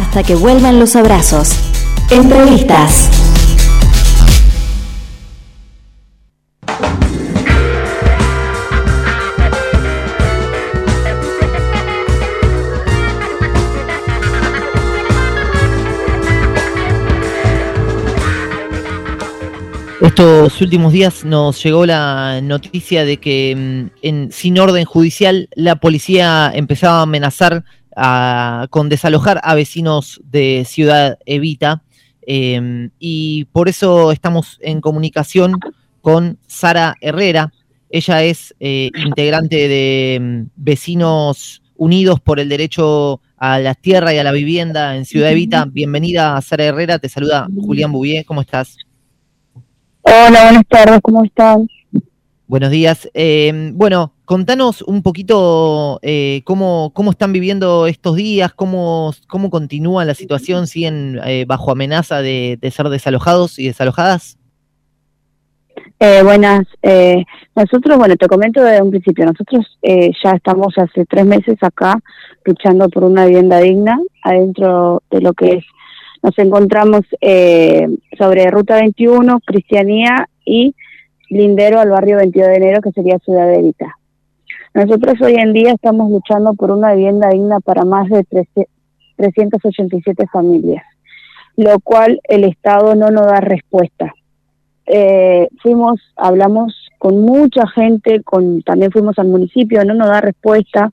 hasta que vuelvan los abrazos. Entrevistas. Estos últimos días nos llegó la noticia de que sin orden judicial la policía empezaba a amenazar con desalojar a vecinos de Ciudad Evita, y por eso estamos en comunicación con Sara Herrera. Ella es integrante de Vecinos Unidos por el Derecho a la Tierra y a la Vivienda en Ciudad Evita. Bienvenida, Sara Herrera, te saluda Julián Bouvier, ¿cómo estás? Hola, buenas tardes, ¿cómo están? Buenos días. Bueno, contanos un poquito cómo están viviendo estos días, cómo continúa la situación, siguen bajo amenaza de ser desalojados y desalojadas. Buenas, nosotros, bueno, te comento desde un principio, nosotros ya estamos hace 3 meses acá luchando por una vivienda digna adentro de lo que es. Nos encontramos sobre Ruta 21, Cristianía y lindero al barrio 22 de enero, que sería Ciudad Evita. Nosotros hoy en día estamos luchando por una vivienda digna para más de 387 familias, lo cual el Estado no nos da respuesta. Hablamos con mucha gente, también fuimos al municipio, no nos da respuesta.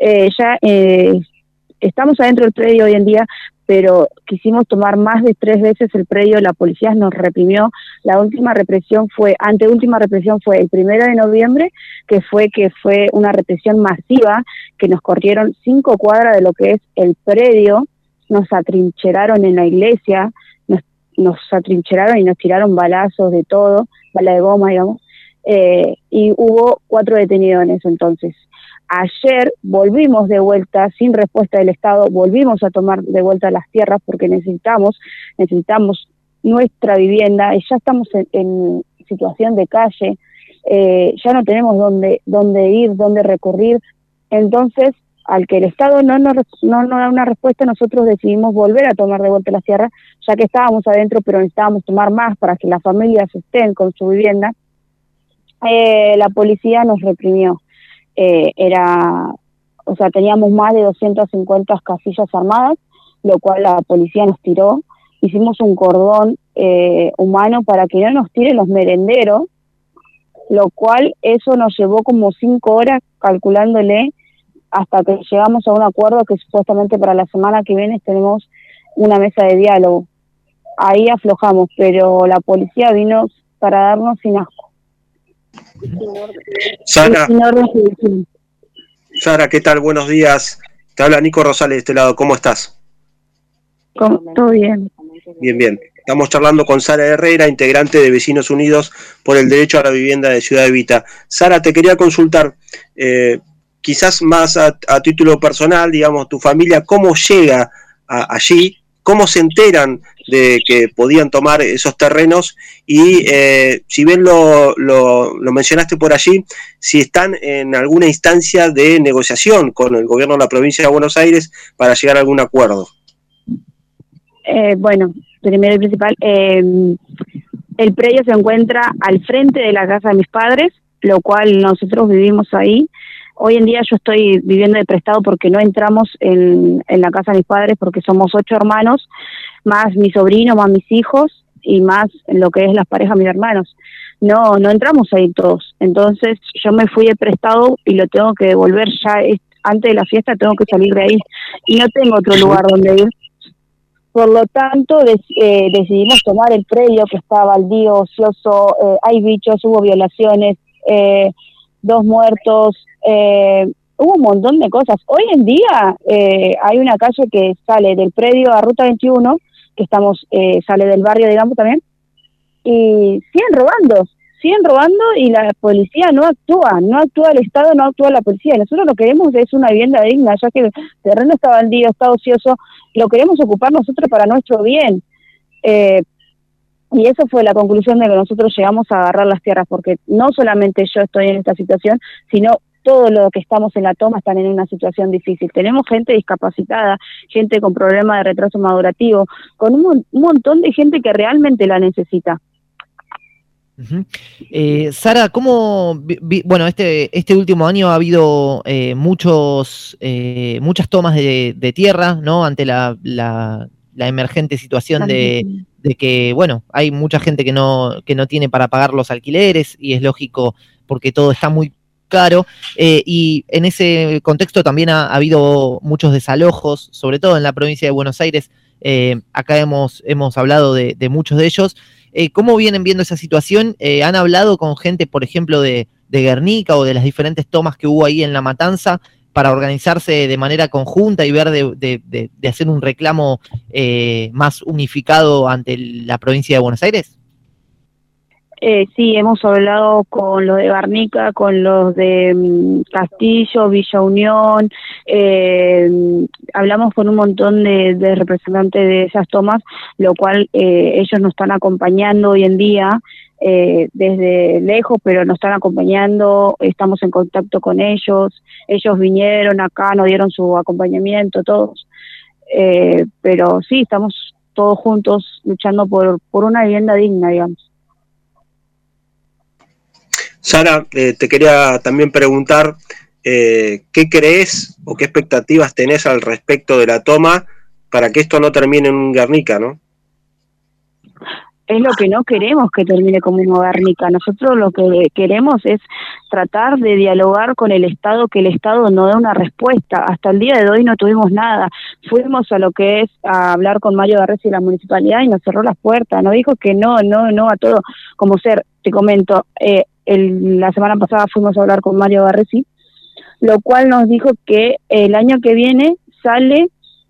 Estamos adentro del predio hoy en día, pero quisimos tomar más de 3 veces el predio, la policía nos reprimió. La anteúltima represión fue el 1 de noviembre, que fue una represión masiva, que nos corrieron 5 cuadras de lo que es el predio, nos atrincheraron en la iglesia, nos atrincheraron y nos tiraron balazos de todo, bala de goma, digamos, y hubo 4 detenidos en eso entonces. Ayer volvimos de vuelta, sin respuesta del Estado, volvimos a tomar de vuelta las tierras porque necesitamos nuestra vivienda, y ya estamos en situación de calle, ya no tenemos dónde ir, dónde recurrir. Entonces, al que el Estado no nos da una respuesta, nosotros decidimos volver a tomar de vuelta las tierras, ya que estábamos adentro, pero necesitábamos tomar más para que las familias estén con su vivienda. La policía nos reprimió. Teníamos más de 250 casillas armadas, lo cual la policía nos tiró. Hicimos un cordón humano para que no nos tiren los merenderos, lo cual eso nos llevó como 5 horas calculándole hasta que llegamos a un acuerdo que supuestamente para la semana que viene tenemos una mesa de diálogo. Ahí aflojamos, pero la policía vino para darnos sin asco. Sara, ¿qué tal? Buenos días. Te habla Nico Rosales de este lado. ¿Cómo estás? Todo bien. Bien. Estamos charlando con Sara Herrera, integrante de Vecinos Unidos por el Derecho a la Vivienda de Ciudad Evita. Sara, te quería consultar, quizás más a título personal, digamos, tu familia, ¿cómo llega allí? ¿Cómo se enteran de que podían tomar esos terrenos? Y si bien lo mencionaste por allí, si están en alguna instancia de negociación con el gobierno de la provincia de Buenos Aires para llegar a algún acuerdo. Bueno, primero y principal, el predio se encuentra al frente de la casa de mis padres, lo cual nosotros vivimos ahí. Hoy en día yo estoy viviendo de prestado porque no entramos en la casa de mis padres, porque somos 8 hermanos, más mi sobrino, más mis hijos y más lo que es las parejas de mis hermanos. No entramos ahí todos. Entonces yo me fui de prestado y lo tengo que devolver ya antes de la fiesta, tengo que salir de ahí y no tengo otro lugar donde ir. Por lo tanto, decidimos tomar el predio que está baldío, ocioso, hay bichos, hubo violaciones, 2 muertos, hubo un montón de cosas. Hoy en día hay una calle que sale del predio a Ruta 21, que sale del barrio, digamos, también, y siguen robando y la policía no actúa el Estado, no actúa la policía. Nosotros lo que queremos es una vivienda digna, ya que el terreno está baldío, está ocioso, lo queremos ocupar nosotros para nuestro bien. Y eso fue la conclusión de que nosotros llegamos a agarrar las tierras, porque no solamente yo estoy en esta situación, sino todos los que estamos en la toma están en una situación difícil. Tenemos gente discapacitada, gente con problemas de retraso madurativo, con un montón de gente que realmente la necesita. Uh-huh. Sara, ¿cómo bueno, este último año ha habido muchas tomas de tierra, ¿no? Ante la emergente situación de que, bueno, hay mucha gente que no tiene para pagar los alquileres, y es lógico porque todo está muy caro, y en ese contexto también ha habido muchos desalojos, sobre todo en la provincia de Buenos Aires. Acá hemos hablado de muchos de ellos. ¿Cómo vienen viendo esa situación? ¿Han hablado con gente, por ejemplo, de Guernica o de las diferentes tomas que hubo ahí en La Matanza para organizarse de manera conjunta y ver de hacer un reclamo más unificado ante la provincia de Buenos Aires? Sí, hemos hablado con los de Guernica, con los de Castillo, Villa Unión, hablamos con un montón de representantes de esas tomas, lo cual ellos nos están acompañando hoy en día desde lejos, pero nos están acompañando, estamos en contacto con ellos vinieron acá, nos dieron su acompañamiento, todos, pero sí, estamos todos juntos luchando por una vivienda digna, digamos. Sara, te quería también preguntar, ¿qué crees o qué expectativas tenés al respecto de la toma para que esto no termine en un Guernica, ¿no? Es lo que no queremos que termine como un Guernica. Nosotros lo que queremos es tratar de dialogar con el Estado, que el Estado nos dé una respuesta. Hasta el día de hoy no tuvimos nada. Fuimos a lo que es a hablar con Mario Barresi y la municipalidad y nos cerró las puertas. Nos dijo que no a todo. Como te comento, la semana pasada fuimos a hablar con Mario Barresi, lo cual nos dijo que el año que viene sale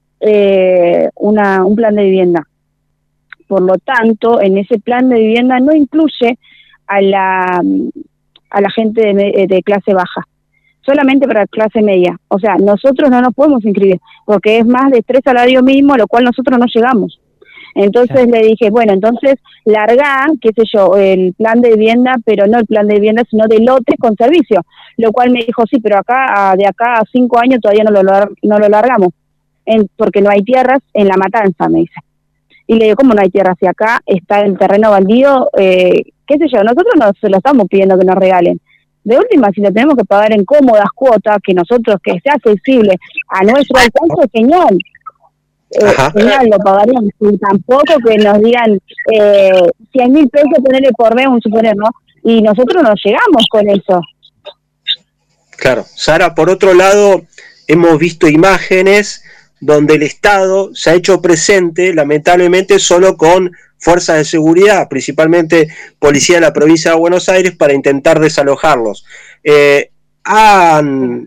un plan de vivienda. Por lo tanto, en ese plan de vivienda no incluye a la gente de clase baja, solamente para clase media. O sea, nosotros no nos podemos inscribir, porque es más de 3 salarios mínimos, a lo cual nosotros no llegamos. Entonces le dije, bueno, entonces largá, qué sé yo, el plan de vivienda, pero no el plan de vivienda, sino de lotes con servicio. Lo cual me dijo, sí, pero de acá a 5 años todavía no lo largamos, porque no hay tierras en La Matanza, me dice. Y le digo, ¿cómo no hay tierras? Si acá está el terreno baldío, qué sé yo, nosotros no se lo estamos pidiendo que nos regalen. De última, si lo tenemos que pagar en cómodas cuotas, que sea accesible a nuestro alcance, genial. Genial, lo pagaríamos. Y tampoco que nos digan 100.000 pesos ponerle por mes, un suponer, ¿no? Y nosotros no llegamos con eso. Claro. Sara, por otro lado, hemos visto imágenes donde el Estado se ha hecho presente, lamentablemente, solo con fuerzas de seguridad, principalmente policía de la provincia de Buenos Aires, para intentar desalojarlos. Se han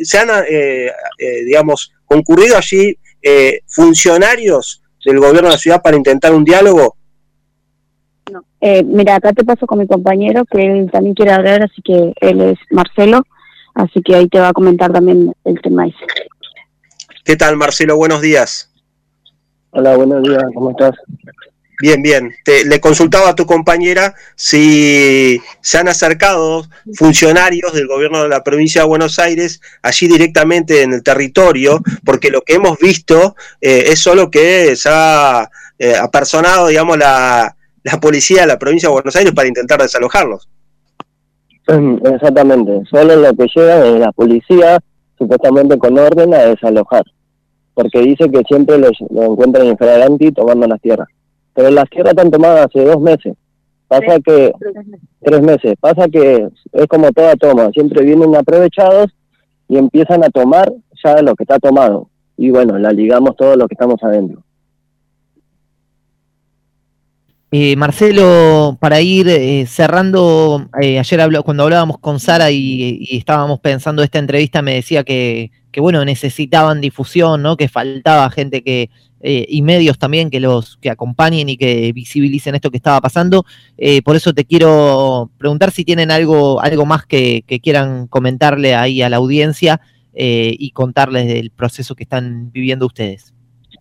concurrido allí funcionarios del gobierno de la ciudad para intentar un diálogo. No. Mira, acá te paso con mi compañero, que él también quiere hablar, así que él es Marcelo, así que ahí te va a comentar también el tema ese. ¿Qué tal, Marcelo? Buenos días. Hola, buenos días, ¿cómo estás? Bien. Le consultaba a tu compañera si se han acercado funcionarios del gobierno de la provincia de Buenos Aires allí directamente en el territorio, porque lo que hemos visto es solo que se ha apersonado, digamos, la policía de la provincia de Buenos Aires para intentar desalojarlos. Exactamente, solo lo que llega es la policía, supuestamente con orden a desalojar, porque dice que siempre lo encuentran en Fraganti tomando las tierras. Pero las tierras están tomadas hace 2 meses. Pasa que 3 meses. Pasa que es como toda toma. Siempre vienen aprovechados y empiezan a tomar ya lo que está tomado. Y bueno, la ligamos todo lo que estamos adentro. Marcelo, para ir cerrando, ayer cuando hablábamos con Sara y estábamos pensando esta entrevista, me decía que bueno, necesitaban difusión, ¿no? Que faltaba gente y medios también que acompañen y que visibilicen esto que estaba pasando. Por eso te quiero preguntar si tienen algo más que quieran comentarle ahí a la audiencia y contarles del proceso que están viviendo ustedes.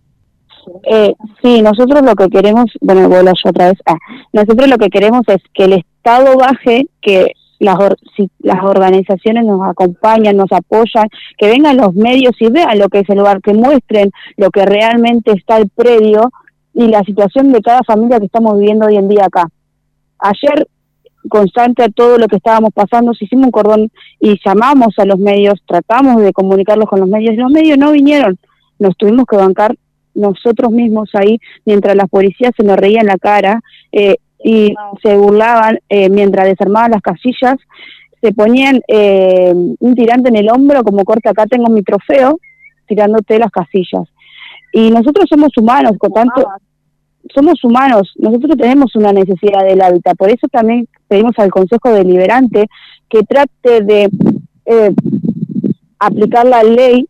Sí, nosotros lo que queremos, bueno, vuelvo yo otra vez, nosotros lo que queremos es que el Estado baje, que si las organizaciones nos acompañan, nos apoyan, que vengan los medios y vean lo que es el lugar, que muestren lo que realmente está el predio y la situación de cada familia que estamos viviendo hoy en día acá. Ayer, constante a todo lo que estábamos pasando, hicimos un cordón y llamamos a los medios, tratamos de comunicarlos con los medios, y los medios no vinieron, nos tuvimos que bancar nosotros mismos ahí, mientras las policías se nos reían en la cara, y se burlaban mientras desarmaban las casillas, se ponían un tirante en el hombro, como corta, acá tengo mi trofeo, tirándote las casillas. Y nosotros somos humanos, somos humanos, nosotros tenemos una necesidad del hábitat, por eso también pedimos al Consejo Deliberante que trate de aplicar la ley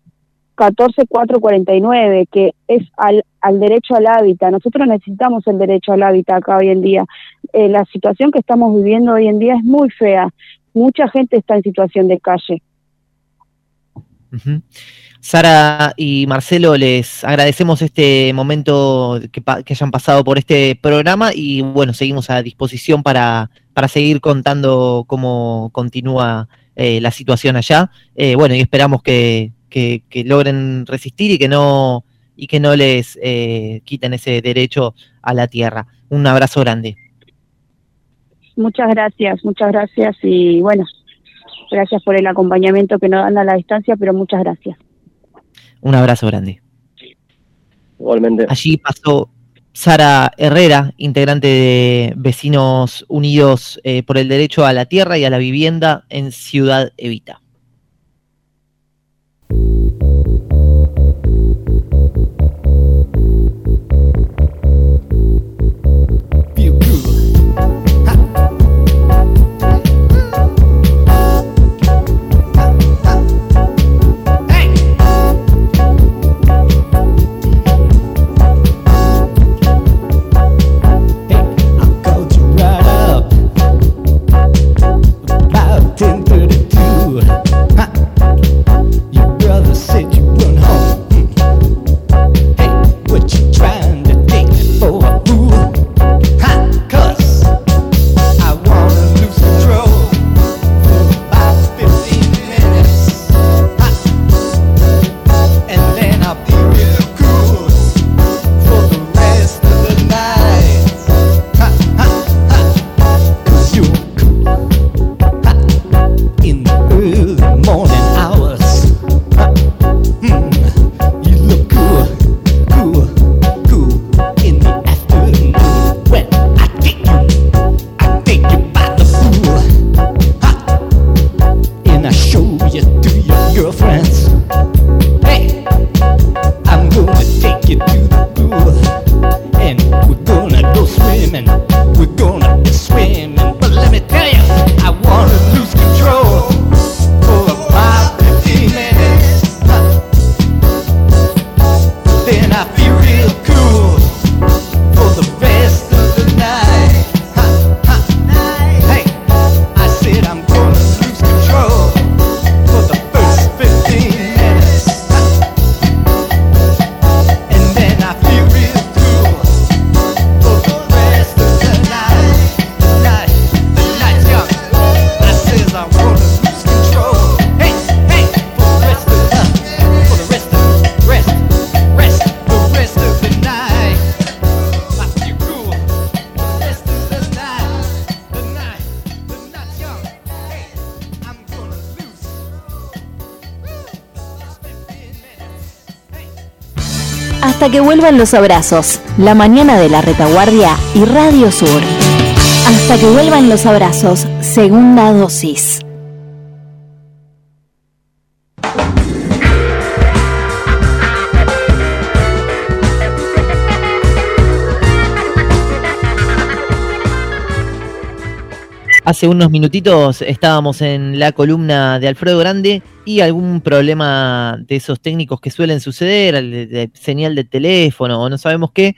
14449, que es al derecho al hábitat. Nosotros necesitamos el derecho al hábitat acá hoy en día. La situación que estamos viviendo hoy en día es muy fea. Mucha gente está en situación de calle. Uh-huh. Sara y Marcelo, les agradecemos este momento que hayan pasado por este programa y bueno, seguimos a disposición para seguir contando cómo continúa la situación allá. Bueno, y esperamos que logren resistir y que no les quiten ese derecho a la tierra. Un abrazo grande. Muchas gracias y bueno, gracias por el acompañamiento que nos dan a la distancia, pero muchas gracias. Un abrazo grande. Igualmente. Allí pasó Sara Herrera, integrante de Vecinos Unidos por el Derecho a la Tierra y a la Vivienda en Ciudad Evita. Hasta que vuelvan los abrazos, la mañana de la retaguardia y Radio Sur. Hasta que vuelvan los abrazos, segunda dosis. Hace unos minutitos estábamos en la columna de Alfredo Grande y algún problema de esos técnicos que suelen suceder, de señal de teléfono o no sabemos qué,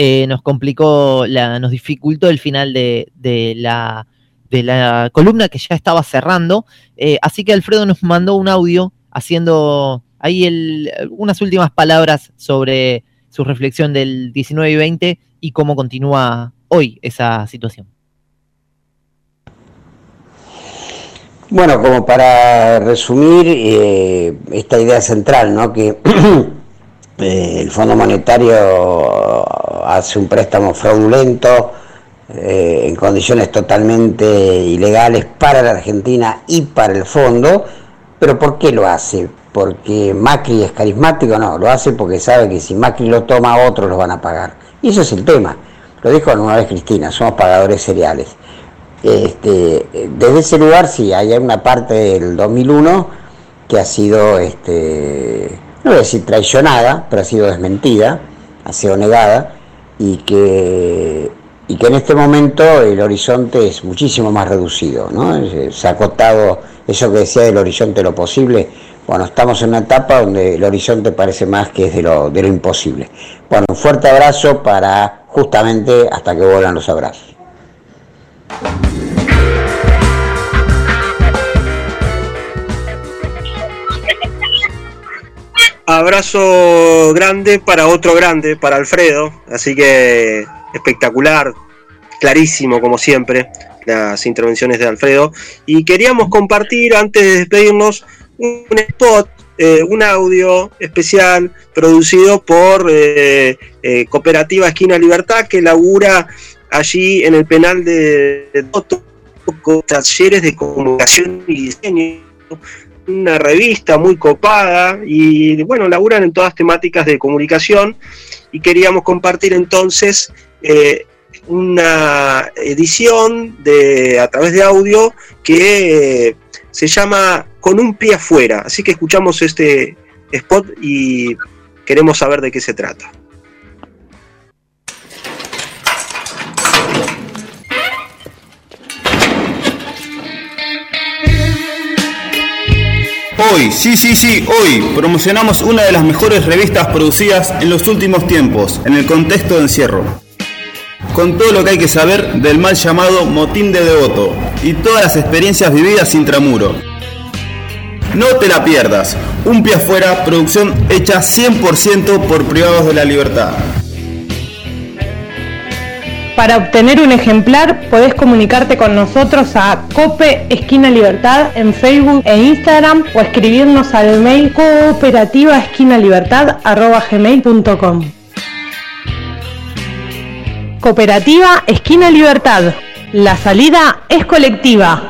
nos dificultó el final de la columna que ya estaba cerrando. Así que Alfredo nos mandó un audio haciendo ahí unas últimas palabras sobre su reflexión del 19 y 20 y cómo continúa hoy esa situación. Bueno, como para resumir esta idea central, ¿no? Que el Fondo Monetario hace un préstamo fraudulento en condiciones totalmente ilegales para la Argentina y para el fondo, pero ¿por qué lo hace? ¿Porque Macri es carismático? No, lo hace porque sabe que si Macri lo toma, otros lo van a pagar. Y eso es el tema, lo dijo alguna vez Cristina, somos pagadores seriales. Desde ese lugar sí, hay una parte del 2001 que ha sido, no voy a decir traicionada, pero ha sido desmentida, ha sido negada, y que en este momento el horizonte es muchísimo más reducido, ¿no? Se ha acotado eso que decía del horizonte de lo posible. Bueno, estamos en una etapa donde el horizonte parece más que es de lo imposible. Bueno, un fuerte abrazo para justamente hasta que vuelvan los abrazos. Abrazo grande para otro grande, para Alfredo, así que espectacular, clarísimo como siempre las intervenciones de Alfredo, y queríamos compartir antes de despedirnos un spot, un audio especial producido por Cooperativa Esquina Libertad, que labura allí en el penal de Toto con talleres de comunicación y diseño, una revista muy copada, y bueno, laburan en todas temáticas de comunicación, y queríamos compartir entonces una edición a través de audio que se llama Con un pie afuera, así que escuchamos este spot y queremos saber de qué se trata. Hoy, sí, hoy promocionamos una de las mejores revistas producidas en los últimos tiempos, en el contexto de encierro. Con todo lo que hay que saber del mal llamado motín de Devoto y todas las experiencias vividas intramuro. No te la pierdas, Un pie afuera, producción hecha 100% por privados de la libertad. Para obtener un ejemplar podés comunicarte con nosotros a Cope Esquina Libertad en Facebook e Instagram o escribirnos al mail cooperativaesquinalibertad@gmail.com. Cooperativa Esquina Libertad. La salida es colectiva.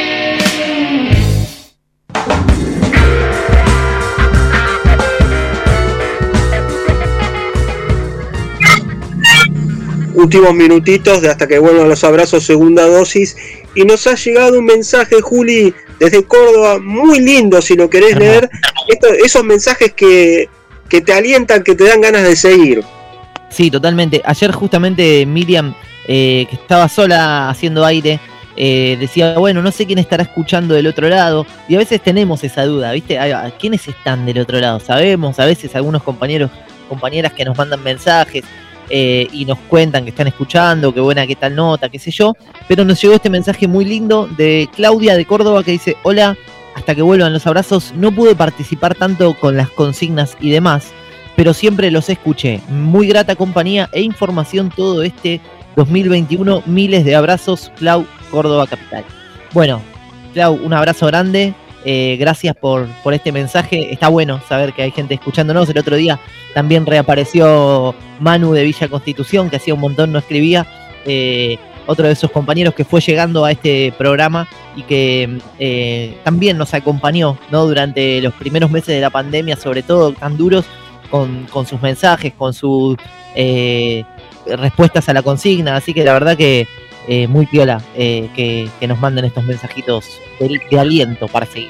Últimos minutitos de hasta que vuelvan los abrazos, segunda dosis, y nos ha llegado un mensaje, Juli, desde Córdoba, muy lindo, si lo querés leer, esos mensajes que te alientan, que te dan ganas de seguir. Sí, totalmente. Ayer justamente Miriam, que estaba sola haciendo aire, decía, bueno, no sé quién estará escuchando del otro lado, y a veces tenemos esa duda, ¿viste? ¿Quiénes están del otro lado? Sabemos, a veces algunos compañeros, compañeras que nos mandan mensajes, y nos cuentan que están escuchando, qué buena, qué tal nota, qué sé yo, pero nos llegó este mensaje muy lindo de Claudia de Córdoba que dice: hola, hasta que vuelvan los abrazos, no pude participar tanto con las consignas y demás, pero siempre los escuché, muy grata compañía e información todo este 2021, miles de abrazos, Clau, Córdoba Capital. Bueno, Clau, un abrazo grande. Gracias por este mensaje. Está bueno saber que hay gente escuchándonos. El otro día también reapareció Manu de Villa Constitución, que hacía un montón no escribía, otro de esos compañeros que fue llegando a este programa y que también nos acompañó, ¿no? Durante los primeros meses de la pandemia, sobre todo tan duros, con sus mensajes, con sus respuestas a la consigna. Así que la verdad que muy piola que nos manden estos mensajitos de aliento para seguir.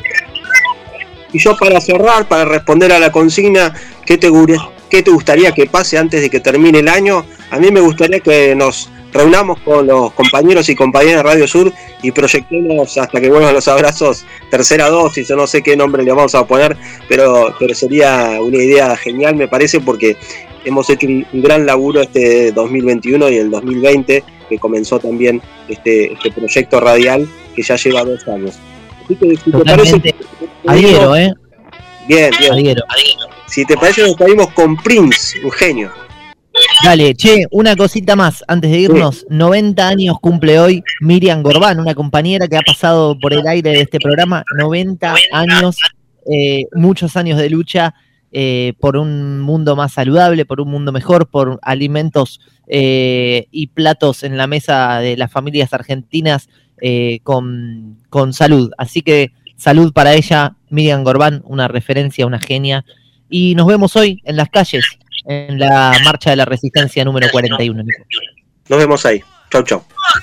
Y yo, para cerrar, para responder a la consigna, ¿qué te gustaría que pase antes de que termine el año? A mí me gustaría que nos reunamos con los compañeros y compañeras de Radio Sur y proyectemos hasta que vuelvan los abrazos tercera dosis, yo no sé qué nombre le vamos a poner, pero sería una idea genial, me parece, porque hemos hecho un gran laburo este 2021 y el 2020, que comenzó también este proyecto radial que ya lleva 2 años. Así que, si te parece, adhiero, Bien. Adhiero. Si te parece, nos pedimos con Prince, un genio. Dale, che, una cosita más antes de irnos. 90 años cumple hoy Miriam Gorbán, una compañera que ha pasado por el aire de este programa. 90 años, muchos años de lucha por un mundo más saludable, por un mundo mejor, por alimentos y platos en la mesa de las familias argentinas con salud. Así que salud para ella, Miriam Gorbán, una referencia, una genia. Y nos vemos hoy en las calles, en la Marcha de la Resistencia número 41. Nico. Nos vemos ahí. Chau, chau.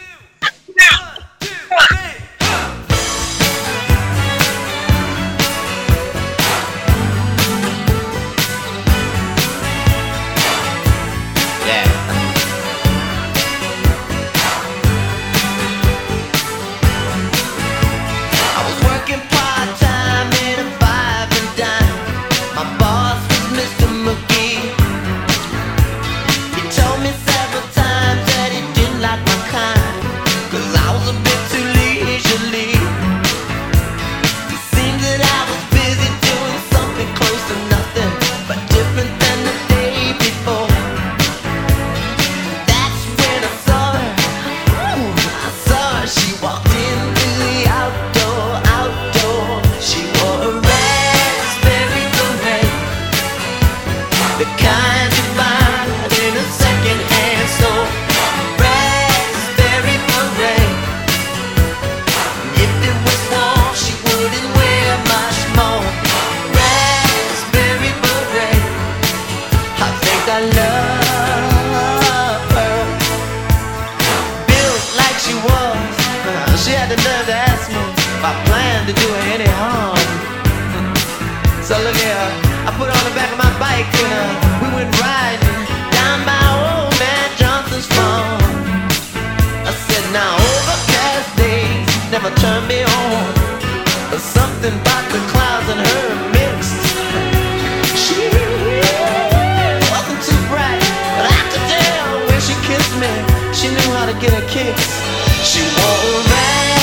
So look here, I put on the back of my bike and we went riding down by old man Johnson's farm. I said, now overcast days never turn me on. But something about the clouds and her mixed. She wasn't too bright, but I could tell when she kissed me, she knew how to get a kiss. She wore a rag.